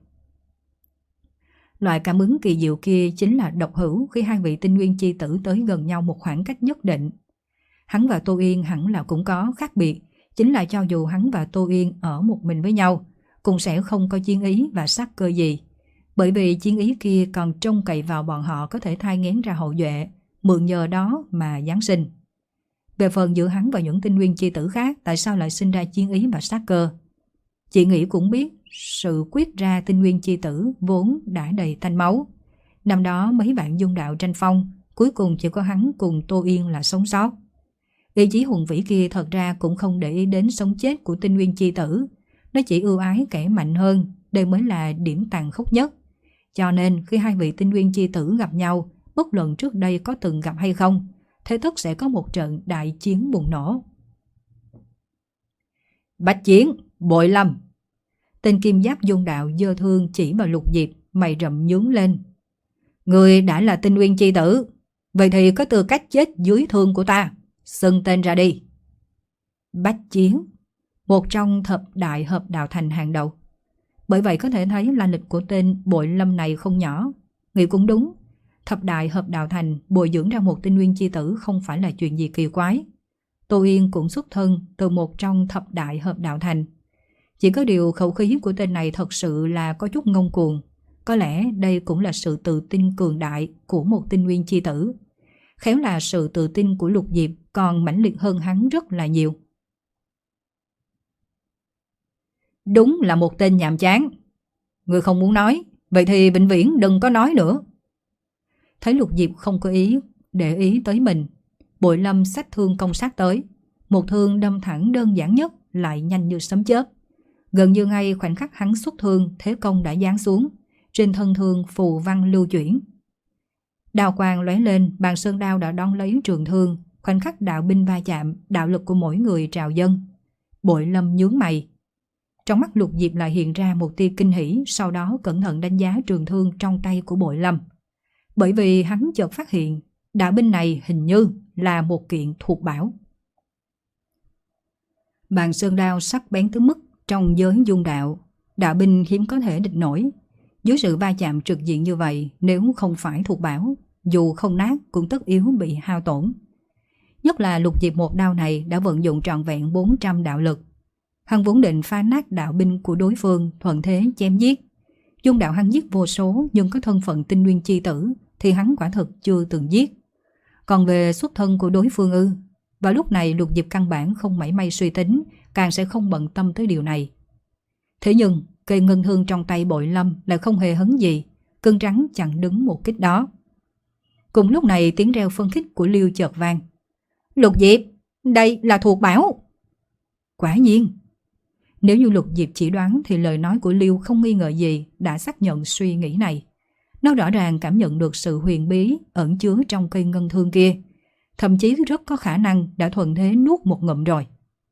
Loại cảm ứng kỳ diệu kia chính là độc hữu khi hai vị Tinh Uyên chi tử tới gần nhau một khoảng cách nhất định. Hắn và Tô Yên hẳn là cũng có khác biệt, chính là cho dù hắn và Tô Yên ở một mình với nhau, cũng sẽ không có chiến ý và sát cơ gì. Bởi vì chiến ý kia còn trông cậy vào bọn họ có thể thai nghén ra hậu duệ, mượn nhờ đó mà giáng sinh. Về phần giữa hắn và những Tinh Uyên chi tử khác, tại sao lại sinh ra chiến ý và sát cơ? Chị nghĩ cũng biết, sự quyết ra Tinh Uyên chi tử vốn đã đầy thanh máu. Năm đó mấy vạn dung đạo tranh phong, cuối cùng chỉ có hắn cùng Tô Yên là sống sót. Ý chí hùng vĩ kia thật ra cũng không để ý đến sống chết của Tinh Uyên chi tử, nó chỉ ưu ái kẻ mạnh hơn, đây mới là điểm tàn khốc nhất. Cho nên khi hai vị Tinh Uyên chi tử gặp nhau, bất luận trước đây có từng gặp hay không, thế tất sẽ có một trận đại chiến bùng nổ. Bạch Chiến, Bội Lâm. Tên kim giáp dung đạo giơ thương chỉ vào Lục Diệp, mày rậm nhướng lên. Người đã là Tinh Uyên chi tử, vậy thì có tư cách chết dưới thương của ta. Xưng tên ra đi. Bách Chiến, một trong thập đại hợp đạo thành hàng đầu. Bởi vậy có thể thấy là lịch của tên Bội Lâm này không nhỏ. Nghĩ cũng đúng, thập đại hợp đạo thành bồi dưỡng ra một Tinh Uyên chi tử không phải là chuyện gì kỳ quái. Tô Yên cũng xuất thân từ một trong thập đại hợp đạo thành. Chỉ có điều khẩu khí của tên này thật sự là có chút ngông cuồng. Có lẽ đây cũng là sự tự tin cường đại của một Tinh Uyên chi tử. Khéo là sự tự tin của Lục Diệp còn mãnh liệt hơn hắn rất là nhiều. Đúng là một tên nhàm chán. Người không muốn nói, vậy thì vĩnh viễn đừng có nói nữa. Thấy Lục Diệp không có ý để ý tới mình, Bội Lâm xách thương công sát tới. Một thương đâm thẳng đơn giản nhất, lại nhanh như sấm chớp. Gần như ngay khoảnh khắc hắn xuất thương, thế công đã giáng xuống. Trên thân thương phù văn lưu chuyển. Đao quang lóe lên, bàn sơn đao đã đón lấy trường thương. Khoảnh khắc đạo binh va chạm, đạo lực của mỗi người trào dâng. Bội Lâm nhướng mày. Trong mắt Lục Diệp lại hiện ra một tia kinh hỉ, sau đó cẩn thận đánh giá trường thương trong tay của Bội Lâm. Bởi vì hắn chợt phát hiện, đạo binh này hình như là một kiện thuộc bảo. Bàn sơn đao sắc bén tới mức trong giới dung đạo, đạo binh hiếm có thể địch nổi. Dưới sự va chạm trực diện như vậy, nếu không phải thuộc bảo, dù không nát cũng tất yếu bị hao tổn. Nhất là Lục Diệp một đao này đã vận dụng trọn vẹn bốn trăm đạo lực. Hắn vốn định phá nát đạo binh của đối phương, thuận thế chém giết. Dung đạo hắn giết vô số, nhưng có thân phận Tinh Uyên chi tử thì hắn quả thực chưa từng giết. Còn về xuất thân của đối phương ư, và lúc này Lục Diệp căn bản không mảy may suy tính, càng sẽ không bận tâm tới điều này. Thế nhưng cây ngân thương trong tay Bội Lâm lại không hề hấn gì, cưng rắn chặn đứng một kích đó. Cùng lúc này tiếng reo phân khích của Liêu chợt vang. Lục Diệp, đây là thuộc bảo. Quả nhiên. Nếu như Lục Diệp chỉ đoán thì lời nói của Liêu không nghi ngờ gì đã xác nhận suy nghĩ này. Nó rõ ràng cảm nhận được sự huyền bí ẩn chứa trong cây ngân thương kia. Thậm chí rất có khả năng đã thuận thế nuốt một ngụm rồi.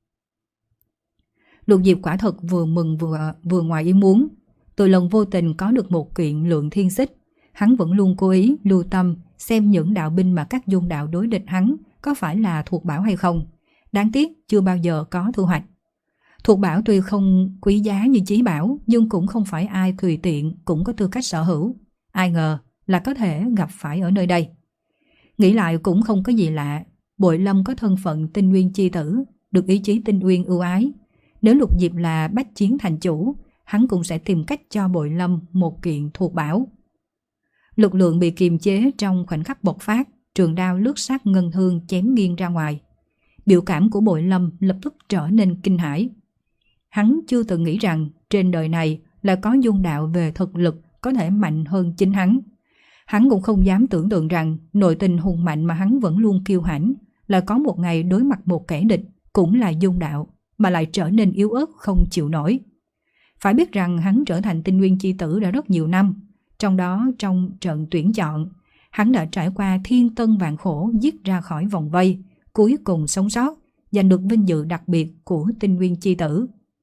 Lục Diệp quả thật vừa mừng vừa, vừa ngoài ý muốn. Từ lần vô tình có được một kiện lượng thiên xích, hắn vẫn luôn cố ý lưu tâm xem những đạo binh mà các dung đạo đối địch hắn có phải là thuộc bảo hay không. Đáng tiếc chưa bao giờ có thu hoạch. Thuộc bảo tuy không quý giá như chí bảo, nhưng cũng không phải ai tùy tiện cũng có tư cách sở hữu. Ai ngờ là có thể gặp phải ở nơi đây. Nghĩ lại cũng không có gì lạ. Bội Lâm có thân phận Tinh Uyên chi tử, được ý chí Tinh Uyên ưu ái. Nếu Lục Diệp là Bách Chiến thành chủ, hắn cũng sẽ tìm cách cho Bội Lâm một kiện thuộc bảo. Lực lượng bị kiềm chế trong khoảnh khắc bộc phát, trường đao lướt sát ngân thương chém nghiêng ra ngoài. Biểu cảm của Bội Lâm lập tức trở nên kinh hãi. Hắn chưa từng nghĩ rằng trên đời này là có dung đạo về thực lực có thể mạnh hơn chính hắn. Hắn cũng không dám tưởng tượng rằng nội tình hùng mạnh mà hắn vẫn luôn kiêu hãnh là có một ngày đối mặt một kẻ địch cũng là dung đạo mà lại trở nên yếu ớt không chịu nổi. Phải biết rằng hắn trở thành Tinh Uyên chi tử đã rất nhiều năm. Trong đó trong trận tuyển chọn, hắn đã trải qua thiên tân vạn khổ giết ra khỏi vòng vây, cuối cùng sống sót, giành được vinh dự đặc biệt của Tinh Uyên chi tử.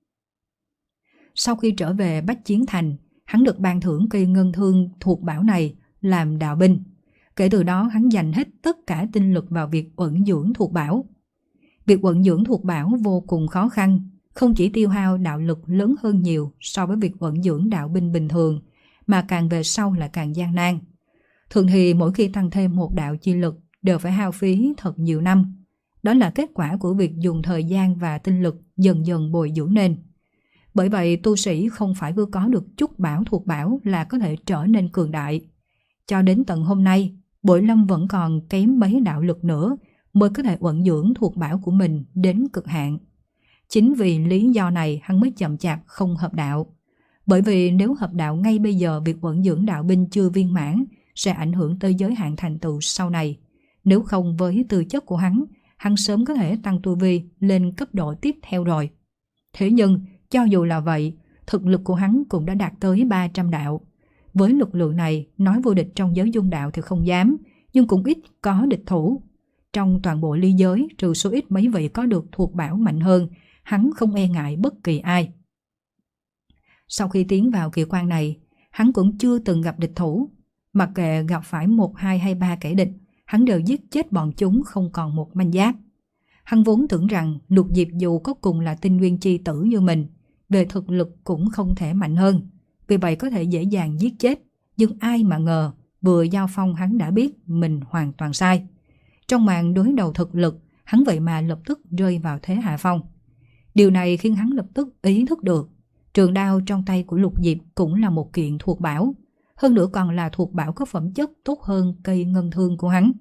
Sau khi trở về Bách Chiến Thành, hắn được ban thưởng cây ngân thương thuộc bảo này làm đạo binh. Kể từ đó hắn dành hết tất cả tinh lực vào việc uẩn dưỡng thuộc bảo. Việc uẩn dưỡng thuộc bảo vô cùng khó khăn, không chỉ tiêu hao đạo lực lớn hơn nhiều so với việc uẩn dưỡng đạo binh bình thường, mà càng về sau là càng gian nan. Thường thì mỗi khi tăng thêm một đạo chi lực đều phải hao phí thật nhiều năm. Đó là kết quả của việc dùng thời gian và tinh lực dần dần bồi dưỡng nên. Bởi vậy tu sĩ không phải vừa có được chút bảo thuộc bảo là có thể trở nên cường đại. Cho đến tận hôm nay, Bội Lâm vẫn còn kém mấy đạo lực nữa mới có thể uẩn dưỡng thuộc bảo của mình đến cực hạn. Chính vì lý do này hắn mới chậm chạp không hợp đạo. Bởi vì nếu hợp đạo ngay bây giờ việc uẩn dưỡng đạo binh chưa viên mãn sẽ ảnh hưởng tới giới hạn thành tựu sau này. Nếu không với tư chất của hắn, hắn sớm có thể tăng tu vi lên cấp độ tiếp theo rồi. Thế nhưng, cho dù là vậy, thực lực của hắn cũng đã đạt tới ba trăm đạo. Với lực lượng này, nói vô địch trong giới dung đạo thì không dám, nhưng cũng ít có địch thủ. Trong toàn bộ ly giới, trừ số ít mấy vị có được thuộc bảo mạnh hơn, hắn không e ngại bất kỳ ai. Sau khi tiến vào kỳ quan này, hắn cũng chưa từng gặp địch thủ. Mặc kệ gặp phải một, hai hay ba kẻ địch, hắn đều giết chết bọn chúng không còn một manh giáp. Hắn vốn tưởng rằng Lục Diệp dù có cùng là tinh nguyên chi tử như mình, về thực lực cũng không thể mạnh hơn, vì vậy có thể dễ dàng giết chết. Nhưng ai mà ngờ, vừa giao phong hắn đã biết mình hoàn toàn sai. Trong màn đối đầu thực lực, hắn vậy mà lập tức rơi vào thế hạ phong. Điều này khiến hắn lập tức ý thức được, trường đao trong tay của Lục Diệp cũng là một kiện thuộc bảo, hơn nữa còn là thuộc bảo có phẩm chất tốt hơn cây ngân thương của hắn.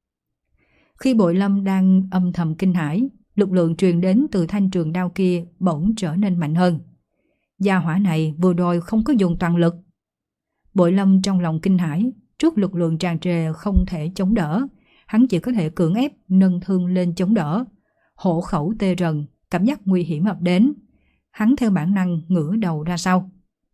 Khi Bội Lâm đang âm thầm kinh hãi, lực lượng truyền đến từ thanh trường đao kia bỗng trở nên mạnh hơn. Gia hỏa này vừa rồi không có dùng toàn lực. Bội Lâm trong lòng kinh hãi, trước lực lượng tràn trề không thể chống đỡ, hắn chỉ có thể cưỡng ép nâng thương lên chống đỡ. Hổ khẩu tê rần, cảm giác nguy hiểm ập đến. Hắn theo bản năng ngửa đầu ra sau.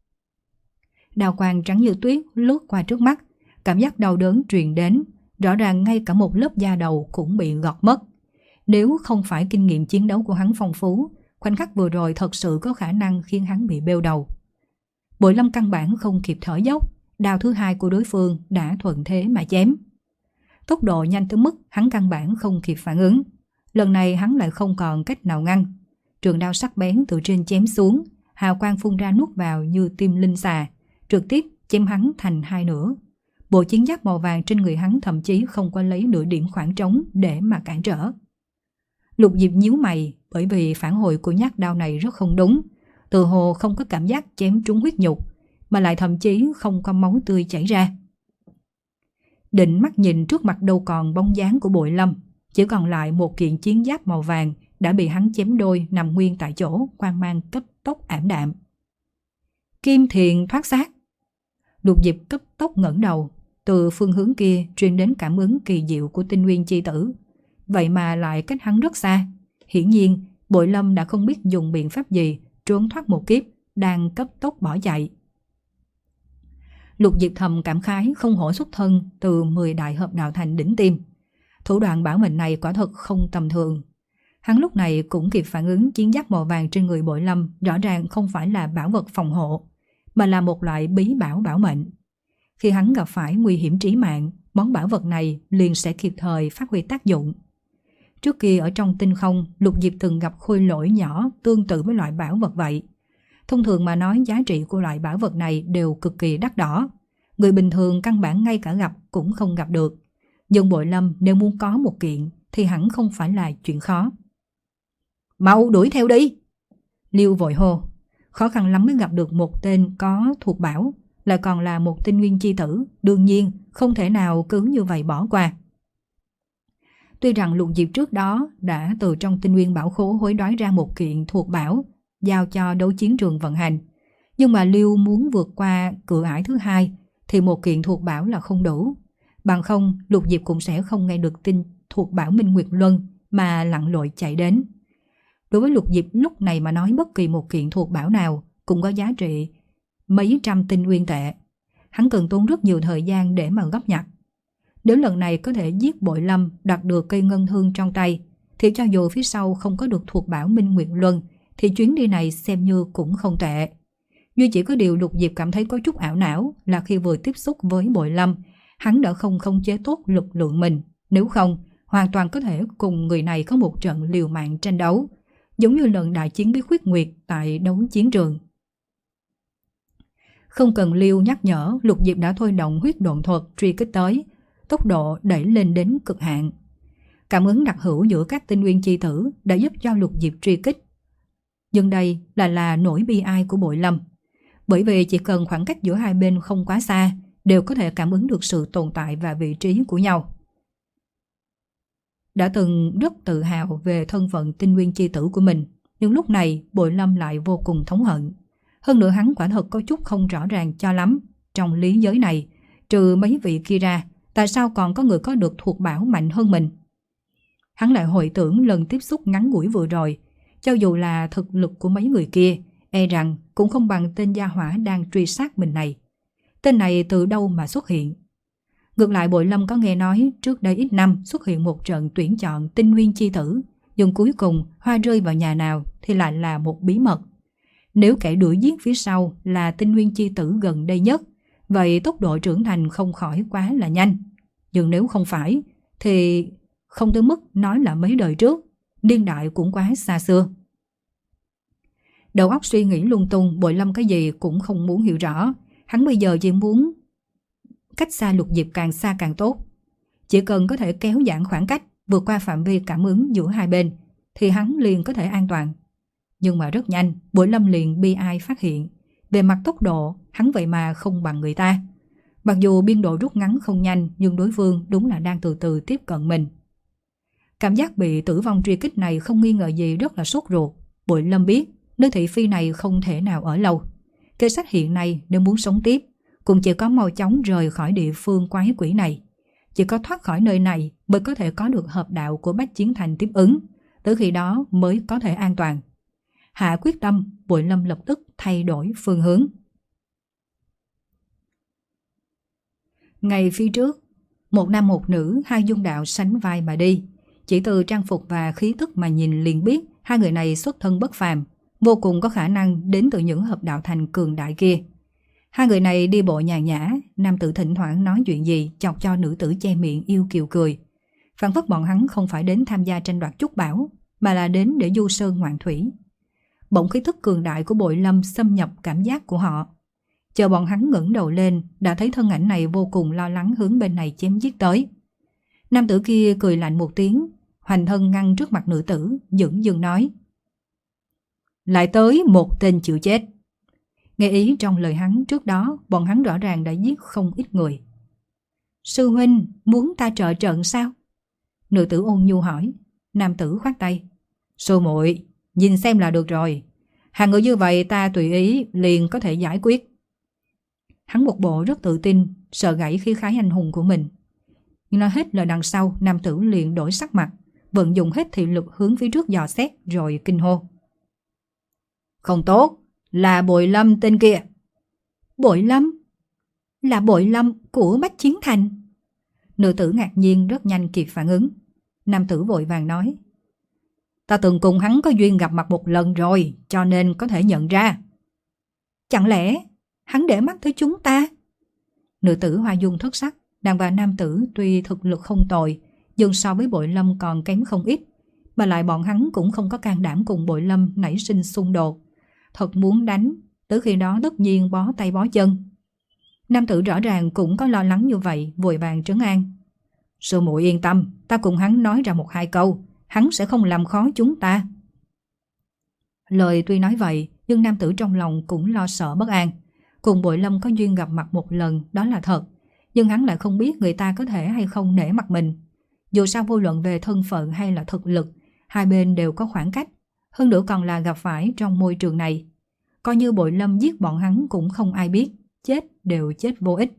Đao quang trắng như tuyết lướt qua trước mắt, cảm giác đau đớn truyền đến, rõ ràng ngay cả một lớp da đầu cũng bị gọt mất. Nếu không phải kinh nghiệm chiến đấu của hắn phong phú, khoảnh khắc vừa rồi thật sự có khả năng khiến hắn bị bêu đầu. Bội Lâm căn bản không kịp thở dốc, đao thứ hai của đối phương đã thuận thế mà chém. Tốc độ nhanh tới mức hắn căn bản không kịp phản ứng. Lần này hắn lại không còn cách nào ngăn. Trường đao sắc bén từ trên chém xuống, hào quang phun ra nuốt vào như tim linh xà, trực tiếp chém hắn thành hai nửa. Bộ chiến giáp màu vàng trên người hắn thậm chí không có lấy nửa điểm khoảng trống để mà cản trở. Lục Diệp nhíu mày, bởi vì phản hồi của nhát đao này rất không đúng. Tự hồ không có cảm giác chém trúng huyết nhục, mà lại thậm chí không có máu tươi chảy ra. Định mắt nhìn trước mặt đâu còn bóng dáng của Bội Lâm, chỉ còn lại một kiện chiến giáp màu vàng đã bị hắn chém đôi nằm nguyên tại chỗ, quang mang cấp tốc ảm đạm. Kim thiền thoát xác. Lục Diệp cấp tốc ngẩng đầu, từ phương hướng kia truyền đến cảm ứng kỳ diệu của tinh nguyên chi tử. Vậy mà lại cách hắn rất xa. Hiển nhiên, Bội Lâm đã không biết dùng biện pháp gì trốn thoát một kiếp, đang cấp tốc bỏ chạy. Lục Diệp thầm cảm khái không hổ xuất thân từ mười đại hợp đạo thành đỉnh tiêm. Thủ đoạn bảo mệnh này quả thật không tầm thường. Hắn lúc này cũng kịp phản ứng chiến giáp màu vàng trên người Bội Lâm rõ ràng không phải là bảo vật phòng hộ, mà là một loại bí bảo bảo mệnh. Khi hắn gặp phải nguy hiểm trí mạng, món bảo vật này liền sẽ kịp thời phát huy tác dụng. Trước kia ở trong tinh không, Lục Diệp từng gặp khôi lỗi nhỏ tương tự với loại bảo vật vậy. Thông thường mà nói, giá trị của loại bảo vật này đều cực kỳ đắt đỏ. Người bình thường căn bản ngay cả gặp cũng không gặp được. Nhưng Bội Lâm nếu muốn có một kiện thì hẳn không phải là chuyện khó. Mau đuổi theo đi! Liêu vội hô. Khó khăn lắm mới gặp được một tên có thuộc bảo, lại còn là một tinh nguyên chi tử, đương nhiên không thể nào cứ như vậy bỏ qua. Tuy rằng Lục Diệp trước đó đã từ trong tinh nguyên bảo khố hối đoái ra một kiện thuộc bảo, giao cho đấu chiến trường vận hành, nhưng mà Liêu muốn vượt qua cửa ải thứ hai thì một kiện thuộc bảo là không đủ. Bằng không, Lục Diệp cũng sẽ không nghe được tin thuộc bảo Minh Nguyệt Luân mà lặn lội chạy đến. Đối với Lục Diệp lúc này mà nói, bất kỳ một kiện thuộc bảo nào cũng có giá trị mấy trăm tinh nguyên tệ. Hắn cần tốn rất nhiều thời gian để mà góp nhặt. Nếu lần này có thể giết Bội Lâm, đạt được cây ngân thương trong tay, thì cho dù phía sau không có được thuộc bảo Minh Nguyệt Luân, thì chuyến đi này xem như cũng không tệ. Duy chỉ có điều Lục Diệp cảm thấy có chút ảo não là khi vừa tiếp xúc với Bội Lâm, hắn đã không khống chế tốt lực lượng mình. Nếu không, hoàn toàn có thể cùng người này có một trận liều mạng tranh đấu, giống như lần đại chiến với Khuyết Nguyệt tại đấu chiến trường. Không cần Liêu nhắc nhở, Lục Diệp đã thôi động huyết độn thuật truy kích tới, tốc độ đẩy lên đến cực hạn. Cảm ứng đặc hữu giữa các tinh nguyên chi tử đã giúp cho Lục Diệp truy kích. Nhưng đây là là nỗi bi ai của Bội Lâm, bởi vì chỉ cần khoảng cách giữa hai bên không quá xa, đều có thể cảm ứng được sự tồn tại và vị trí của nhau. Đã từng rất tự hào về thân phận tinh nguyên chi tử của mình, nhưng lúc này Bội Lâm lại vô cùng thống hận. Hơn nữa hắn quả thật có chút không rõ ràng cho lắm. Trong lý giới này, trừ mấy vị kia ra, tại sao còn có người có được thuộc bảo mạnh hơn mình? Hắn lại hồi tưởng lần tiếp xúc ngắn ngủi vừa rồi, cho dù là thực lực của mấy người kia, e rằng cũng không bằng tên gia hỏa đang truy sát mình này. Tên này từ đâu mà xuất hiện? Ngược lại, Bội Lâm có nghe nói trước đây ít năm xuất hiện một trận tuyển chọn tinh nguyên chi tử, nhưng cuối cùng hoa rơi vào nhà nào thì lại là một bí mật. Nếu kẻ đuổi giết phía sau là tinh nguyên chi tử gần đây nhất, vậy tốc độ trưởng thành không khỏi quá là nhanh. Nhưng nếu không phải, thì không tới mức nói là mấy đời trước, niên đại cũng quá xa xưa. Đầu óc suy nghĩ lung tung, Bội Lâm cái gì cũng không muốn hiểu rõ. Hắn bây giờ chỉ muốn cách xa Lục Diệp càng xa càng tốt. Chỉ cần có thể kéo giãn khoảng cách, vượt qua phạm vi cảm ứng giữa hai bên, thì hắn liền có thể an toàn. Nhưng mà rất nhanh, Bội Lâm liền bi ai phát hiện, về mặt tốc độ, hắn vậy mà không bằng người ta. Mặc dù biên độ rút ngắn không nhanh, nhưng đối phương đúng là đang từ từ tiếp cận mình. Cảm giác bị tử vong truy kích này không nghi ngờ gì rất là sốt ruột. Bội Lâm biết, nơi thị phi này không thể nào ở lâu. Kế sách hiện nay nếu muốn sống tiếp, cũng chỉ có mau chóng rời khỏi địa phương quái quỷ này. Chỉ có thoát khỏi nơi này mới có thể có được hợp đạo của Bách Chiến Thành tiếp ứng, tới khi đó mới có thể an toàn. Hạ quyết tâm, Bội Lâm lập tức thay đổi phương hướng. Ngay phía trước, một nam một nữ, hai dung đạo sánh vai mà đi. Chỉ từ trang phục và khí tức mà nhìn liền biết hai người này xuất thân bất phàm, vô cùng có khả năng đến từ những hợp đạo thành cường đại kia. Hai người này đi bộ nhàn nhã, nam tử thỉnh thoảng nói chuyện gì chọc cho nữ tử che miệng yêu kiều cười. Phản phất bọn hắn không phải đến tham gia tranh đoạt trúc bảo, mà là đến để du sơn ngoạn thủy. Bỗng khí tức cường đại của Bội Lâm xâm nhập cảm giác của họ. Chờ bọn hắn ngẩng đầu lên, đã thấy thân ảnh này vô cùng lo lắng hướng bên này chém giết tới. Nam tử kia cười lạnh một tiếng, hoành thân ngăn trước mặt nữ tử, dửng dưng nói: lại tới một tên chịu chết. Nghe ý trong lời hắn, trước đó bọn hắn rõ ràng đã giết không ít người. Sư huynh muốn ta trợ trận sao? Nữ tử ôn nhu hỏi. Nam tử khoát tay: sư muội, nhìn xem là được rồi. Hàng người như vậy ta tùy ý liền có thể giải quyết. Hắn một bộ rất tự tin, sợ gãy khí khái anh hùng của mình. Nhưng nói hết lời đằng sau, nam tử liền đổi sắc mặt, vận dụng hết thị lực hướng phía trước dò xét rồi kinh hô: không tốt, là Bội Lâm tên kia. Bội Lâm? Là Bội Lâm của Bách Chiến Thành? Nữ tử ngạc nhiên rất nhanh kịp phản ứng. Nam tử vội vàng nói: ta từng cùng hắn có duyên gặp mặt một lần rồi, cho nên có thể nhận ra. Chẳng lẽ hắn để mắt tới chúng ta? Nữ tử hoa dung thất sắc. Nàng và nam tử tuy thực lực không tồi, nhưng so với Bội Lâm còn kém không ít, mà lại bọn hắn cũng không có can đảm cùng Bội Lâm nảy sinh xung đột. Thật muốn đánh, tới khi đó tất nhiên bó tay bó chân. Nam tử rõ ràng cũng có lo lắng như vậy, vội vàng trấn an: sư muội yên tâm, ta cùng hắn nói ra một hai câu, hắn sẽ không làm khó chúng ta. Lời tuy nói vậy, nhưng nam tử trong lòng cũng lo sợ bất an. Cùng Bội Lâm có duyên gặp mặt một lần, đó là thật, nhưng hắn lại không biết người ta có thể hay không nể mặt mình. Dù sao vô luận về thân phận hay là thực lực, hai bên đều có khoảng cách, hơn nữa còn là gặp phải trong môi trường này. Coi như Bội Lâm giết bọn hắn cũng không ai biết, chết đều chết vô ích.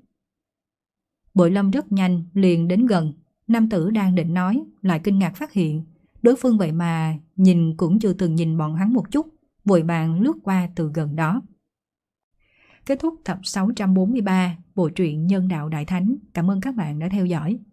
Bội Lâm rất nhanh liền đến gần. Nam tử đang định nói, lại kinh ngạc phát hiện đối phương vậy mà nhìn cũng chưa từng nhìn bọn hắn một chút, vội vàng lướt qua từ gần đó. Kết thúc tập sáu trăm bốn mươi ba bộ truyện Nhân Đạo Đại Thánh. Cảm ơn các bạn đã theo dõi.